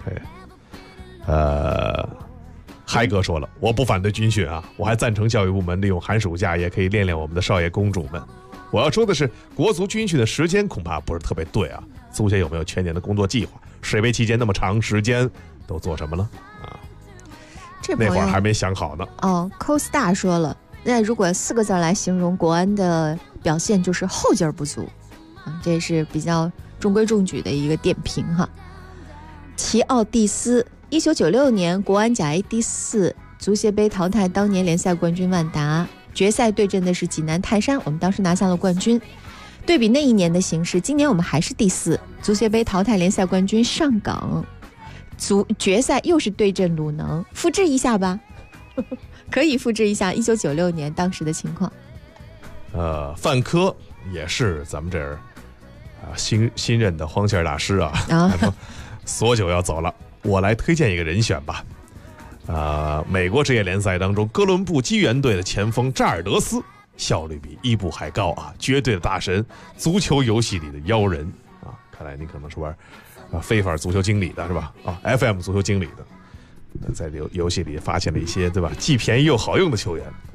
嗨哥说了，我不反对军训啊，我还赞成教育部门利用寒暑假也可以练练我们的少爷公主们。我要说的是，国足军训的时间恐怕不是特别对啊。足协有没有全年的工作计划？水杯期间那么长时间都做什么了啊？那会儿还没想好呢。 Costa 说了，那如果4个字来形容国安的表现，就是后劲儿不足啊，这是比较中规中矩的一个点评哈。齐奥蒂斯，1996年国安甲 A 第4，足协杯淘汰当年联赛冠军万达，决赛对阵的是济南泰山，我们当时拿下了冠军。对比那一年的形势，今年我们还是第4，足协杯淘汰联赛冠军上港，决赛又是对阵鲁能，复制一下吧。可以复制一下1996年当时的情况。 范科也是咱们这儿新任的荒线大师啊，索九要走了，我来推荐一个人选吧。美国职业联赛当中，哥伦布机缘队的前锋扎尔德斯效率比伊布还高啊，绝对的大神，足球游戏里的妖人啊！看来你可能是玩非法足球经理的是吧？FM 足球经理的，在游戏里发现了一些对吧，既便宜又好用的球员。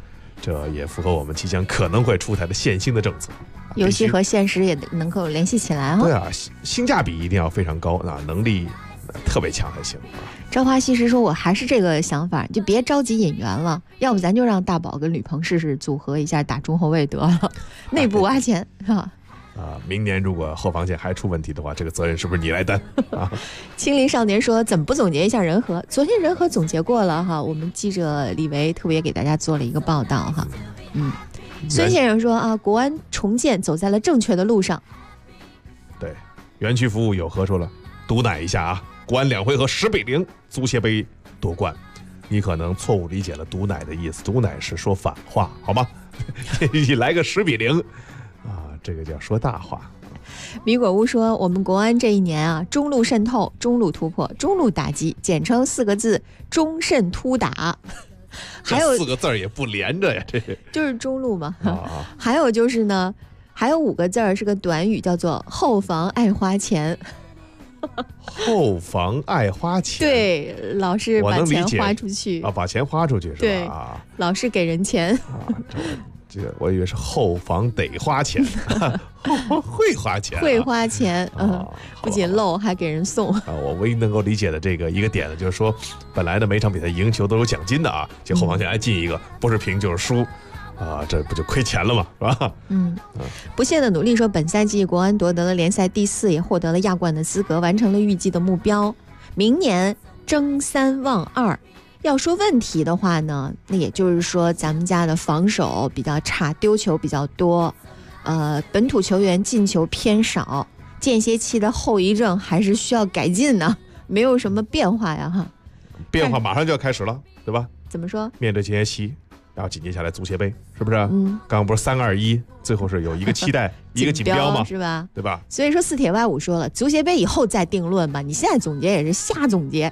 这也符合我们即将可能会出台的限薪的政策。 游戏和现实也能够联系起来对啊，性价比一定要非常高，能力特别强才行。 朝花夕拾说，我还是这个想法，就别着急引援了，要不咱就让大宝跟吕鹏试试组合一下打中后卫得了，内部挖钱是吧？ 明年如果后防线还出问题的话，这个责任是不是你来担啊？ 青林少年说，怎么不总结一下人和？昨天人和总结过了哈，我们记者李维特别给大家做了一个报道哈。孙先生说啊，国安重建走在了正确的路上。 对，园区服务有和说了，毒奶一下啊，国安2回合10-0足协杯夺冠。你可能错误理解了毒奶的意思，毒奶是说反话，好吗？你来个10-0。这个叫说大话。 米果屋说，我们国安这一年啊，中路渗透，中路突破，中路打击，简称4个字：中渗突打。还有 4个字也不连着呀，这就是中路嘛。还有就是呢，还有5个字是个短语，叫做后防爱花钱。 后防爱花钱， 对，老是把钱花出去啊，把钱花出去是吧？ 对，老是给人钱我以为是后防得花钱，会花钱， 会花钱，不仅漏还给人送我唯一能够理解的这个一个点呢，就是说，本来的每场比赛赢球都有奖金的啊，就后防线进一个，不是平就是输，这不就亏钱了吗？是吧？ 不懈的努力说，本赛季国安夺得了联赛第4，也获得了亚冠的资格，完成了预计的目标，明年争3望2。要说问题的话呢，那也就是说咱们家的防守比较差，丢球比较多，本土球员进球偏少，间歇期的后遗症还是需要改进呢，没有什么变化呀哈。 变化马上就要开始了，对吧？ 怎么说？ 面对间歇期，然后紧接下来足协杯，是不是？刚刚不是3-2-1，最后是有一个期待，一个锦标嘛， 是吧？ 对吧？ 所以说四铁歪五说了，足协杯以后再定论吧，你现在总结也是瞎总结。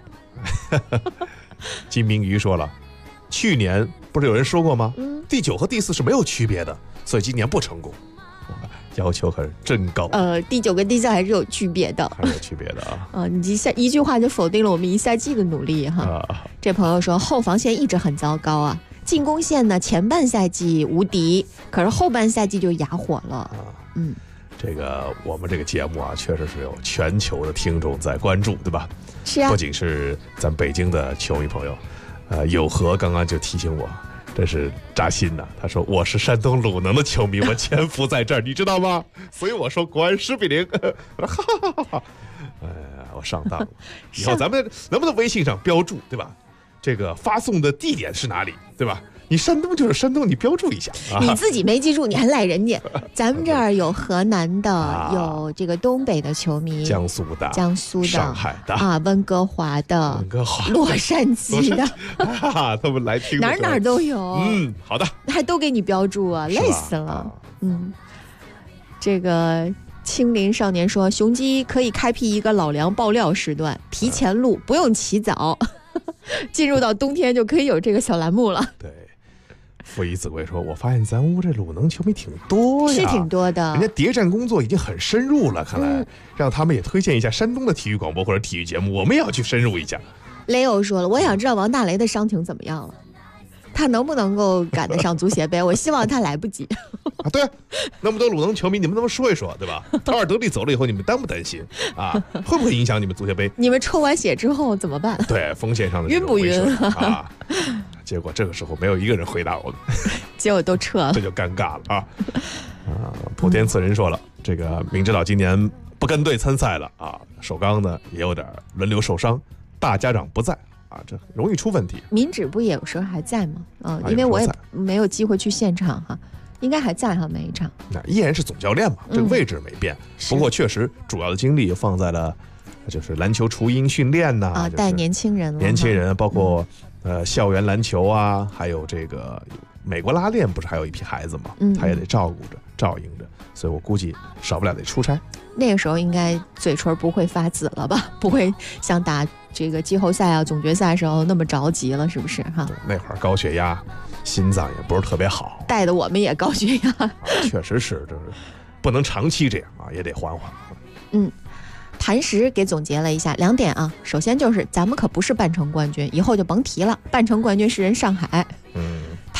金明瑜说了，去年不是有人说过吗？第9和第4是没有区别的，所以今年不成功。要求可是真高。 第9跟第4还是有区别的， 还是有区别的啊。 你一句话就否定了我们1赛季的努力哈。这朋友说后防线一直很糟糕啊，进攻线呢前半赛季无敌，可是后半赛季就哑火了。 这个我们这个节目啊，确实是有全球的听众在关注，对吧？ 是啊， 不仅是咱北京的球迷朋友，有和刚刚就提醒我，真是扎心呐。他说我是山东鲁能的球迷，我潜伏在这儿，你知道吗？所以我说国安10-0。我说哈哈哈哈，我上当了。以后咱们能不能微信上标注，对吧？这个发送的地点是哪里，对吧？你山东就是山东，你标注一下。 你自己没记住，你还赖人家。咱们这儿有河南的，有这个东北的球迷， 江苏的，上海的温哥华的，洛杉矶的， 他们来听， 哪都有。 好的， 还都给你标注啊，累死了。这个青林少年说，雄鸡可以开辟一个老梁爆料时段，提前录，不用起早，进入到冬天就可以有这个小栏目了。 对。傅一子贵说，我发现咱屋这鲁能球迷挺多呀， 是挺多的， 人家谍战工作已经很深入了，看来让他们也推荐一下山东的体育广播或者体育节目，我们也要去深入一下。 雷欧说了，我想知道王大雷的伤情怎么样了，他能不能够赶得上足协杯？我希望他来不及。 对，那么多鲁能球迷，你们能不能说一说，对吧？陶尔德利走了以后，你们担不担心啊？会不会影响你们足协杯？ 你们抽完血之后怎么办？ 对，锋线上的晕不晕啊？结果这个时候没有一个人回答我们， 结果都撤了， 这就尴尬了啊！莆田次人说了，这个明指导今年不跟队参赛了啊，首钢呢也有点轮流受伤，大家长不在啊，这容易出问题。 民指不也有时候还在吗？因为我也没有机会去现场哈，应该还在哈每一场。 那依然是总教练嘛，这个位置没变，不过确实主要的精力放在了就是篮球雏鹰训练呐， 带年轻人了， 年轻人包括。校园篮球啊，还有这个美国拉练，不是还有一批孩子吗？他也得照顾着、照应着，所以我估计少不了得出差。 那个时候应该嘴唇不会发紫了吧？不会像打这个季后赛啊、总决赛时候那么着急了，是不是哈？ 那会儿高血压，心脏也不是特别好， 带的我们也高血压。 确实是，就是不能长期这样啊，也得缓缓。 谭石给总结了一下2点啊，首先就是咱们可不是半程冠军，以后就甭提了，半程冠军是人上海。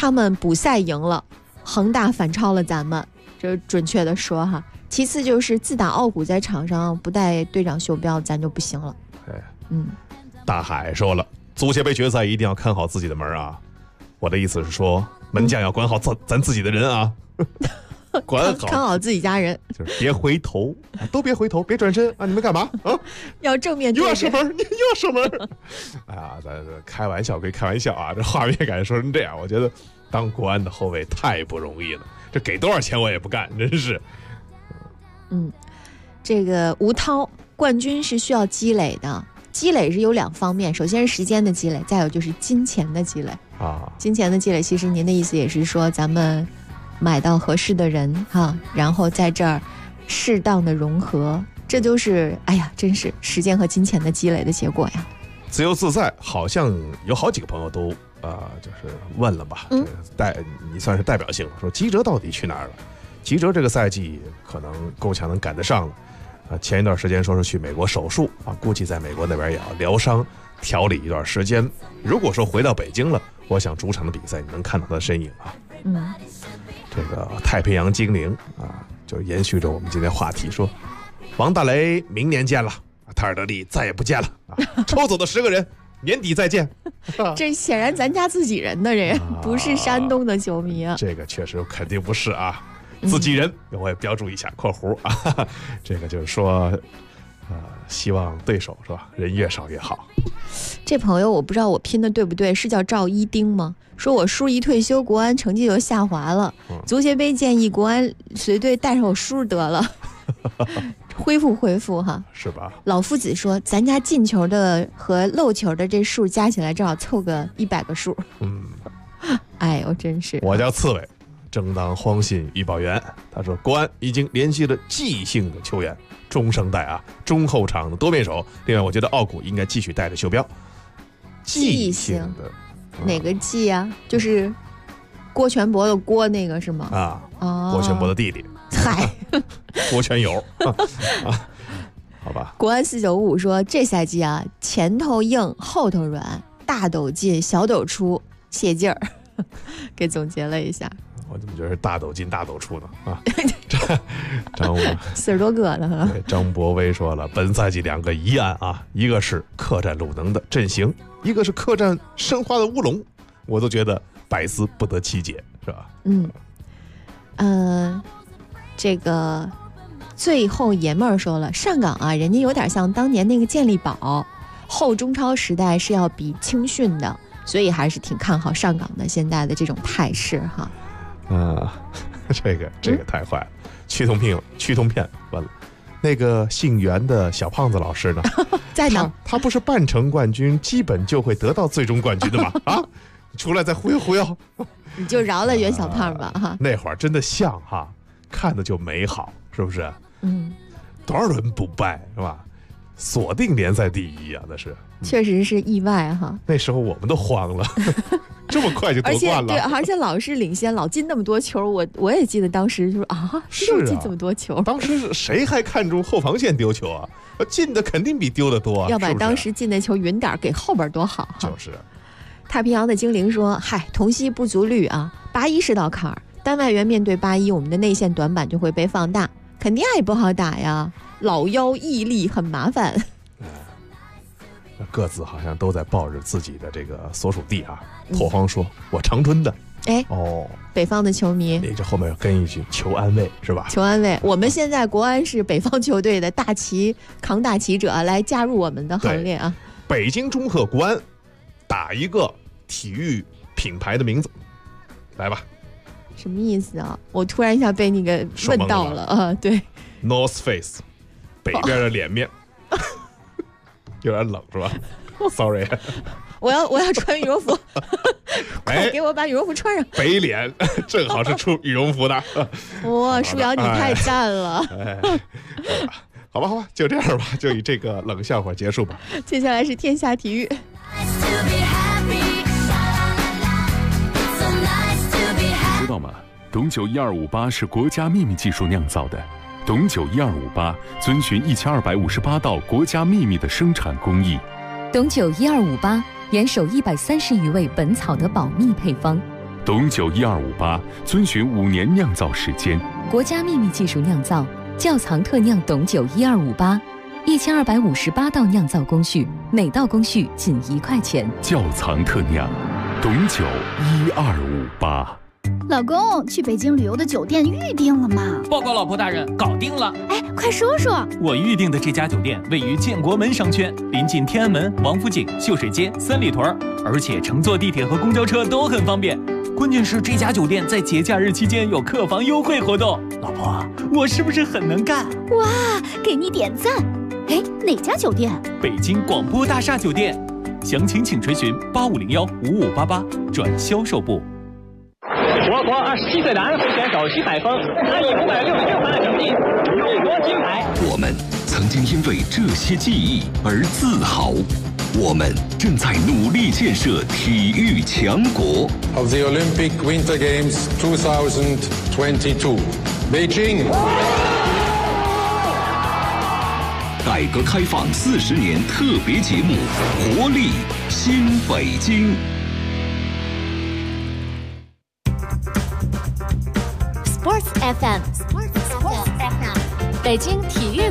他们补赛赢了，恒大反超了咱们，这准确的说哈。其次就是自打奥古在场上不带队长袖标，咱就不行了。 大海说了，足协杯决赛一定要看好自己的门啊！我的意思是说，门将要管好咱自己的人啊，管好看好自己家人， 就是别回头，都别回头，别转身啊！你们干嘛啊？ 要正面对又要射门，又要射门！哎呀，咱开玩笑归开玩笑啊，这画面感说成这样，我觉得当国安的后卫太不容易了，这给多少钱我也不干，真是。 这个吴涛，冠军是需要积累的，积累是有2方面，首先是时间的积累，再有就是金钱的积累啊。 金钱的积累，其实您的意思也是说，咱们买到合适的人哈，然后在这儿适当的融合，这都是哎呀，真是时间和金钱的积累的结果呀。 自由自在，好像有好几个朋友都就是问了吧，你算是代表性了，说吉喆到底去哪儿了？吉喆这个赛季可能够呛能赶得上了，前一段时间说是去美国手术啊，估计在美国那边也要疗伤调理一段时间。如果说回到北京了，我想主场的比赛你能看到他的身影啊。这个太平洋精灵啊，就延续着我们今天话题说，王大雷明年见了，泰尔德利再也不见了啊，抽走的10个人年底再见。 这显然咱家自己人的人，不是山东的球迷啊。 这个确实肯定不是啊。自己人，我也标注一下括弧啊，这个就是说，希望对手是吧，人越少越好。 这朋友我不知道我拼的对不对，是叫赵一丁吗？说我叔一退休，国安成绩就下滑了，足协杯建议国安随队带上我叔得了，恢复哈， 是吧？ 老夫子说，咱家进球的和漏球的这数加起来正好凑个100个数。哎呦，真是。 我叫刺猬。正当荒信预报员，他说国安已经联系了季姓的球员，中生代啊，中后场的多面手。另外，我觉得奥古应该继续带着袖标。季姓的哪个季啊？就是郭全博的郭那个是吗？ 郭全博的弟弟。 嗨， 郭全友好吧。 国安495说，这赛季啊，前头硬后头软，大斗进小斗出，泄劲儿，给总结了一下。 我怎么觉得是大斗进大斗出呢？啊，张 40多个了。 张博威说了，本赛季2个疑案啊，一个是客战鲁能的阵型，一个是客战申花的乌龙，我都觉得百思不得其解，是吧？ 这个最后爷们儿说了，上港啊，人家有点像当年那个健力宝，后中超时代是要比青训的，所以还是挺看好上港的现在的这种态势哈。 这个太坏了，趋同片完了。那个姓袁的小胖子老师呢？ 在哪？ 他不是半程冠军，基本就会得到最终冠军的吗？啊，出来再忽悠忽悠， 你就饶了袁小胖吧哈。 那会儿真的像哈，看的就美好，是不是？多少轮不败是吧？锁定联赛第1啊，那是。 确实是意外哈。 那时候我们都慌了。这么快就夺冠了， 而且老是领先，老进那么多球，我也记得当时就是又进这么多球。 当时谁还看重后防线丢球啊？进的肯定比丢的多啊！ 要把当时进那球匀点给后边多好。 就是。 太平洋的精灵说：“嗨，同曦不足率啊，81是道坎儿。单外援面对81，我们的内线短板就会被放大，肯定也不好打呀。老腰毅力很麻烦。” 各自好像都在抱着自己的这个所属地啊。拓荒说：“我长春的。” 北方的球迷， 你这后面要跟一句求安慰是吧？ 求安慰。我们现在国安是北方球队的大旗扛大旗者，来加入我们的行列啊！ 北京中赫国安，打一个体育品牌的名字，来吧。 什么意思啊？我突然一下被你给问到了啊！对 ，North Face， 北边的脸面。有点冷是吧 ？Sorry， 我要穿羽绒服，快给我把羽绒服穿上。 北脸正好是出羽绒服的。 哇，舒瑶你太赞了。 好吧，就这样吧，就以这个冷笑话结束吧。 接下来是天下体育。 知道吗？董酒1258是国家秘密技术酿造的。董酒1258遵循1258道国家秘密的生产工艺。 董酒1258严守130余味本草的保密配方， 董酒12585，遵循5年酿造时间， 国家秘密技术酿造，窖藏特酿董酒12581，1258道酿造工序，每道工序仅1块钱。 窖藏特酿，董酒12585。 老公，去北京旅游的酒店预定了吗？ 报告老婆大人，搞定了。 哎，快说说。 我预定的这家酒店位于建国门商圈，临近天安门、王府井、秀水街、三里屯，而且乘坐地铁和公交车都很方便。关键是这家酒店在节假日期间有客房优惠活动。老婆，我是不是很能干？ 哇，给你点赞。哎，哪家酒店？ 北京广播大厦酒店。详情请垂询85015588转销售部。 我国27岁男会选手徐采峰，他以566分的成绩勇夺金牌。 我们曾经因为这些记忆而自豪，我们正在努力建设体育强国。 Of the Olympic Winter Games 2022, Beijing。 改革开放40年特别节目《活力新北京》。 Sports FM， 北京体育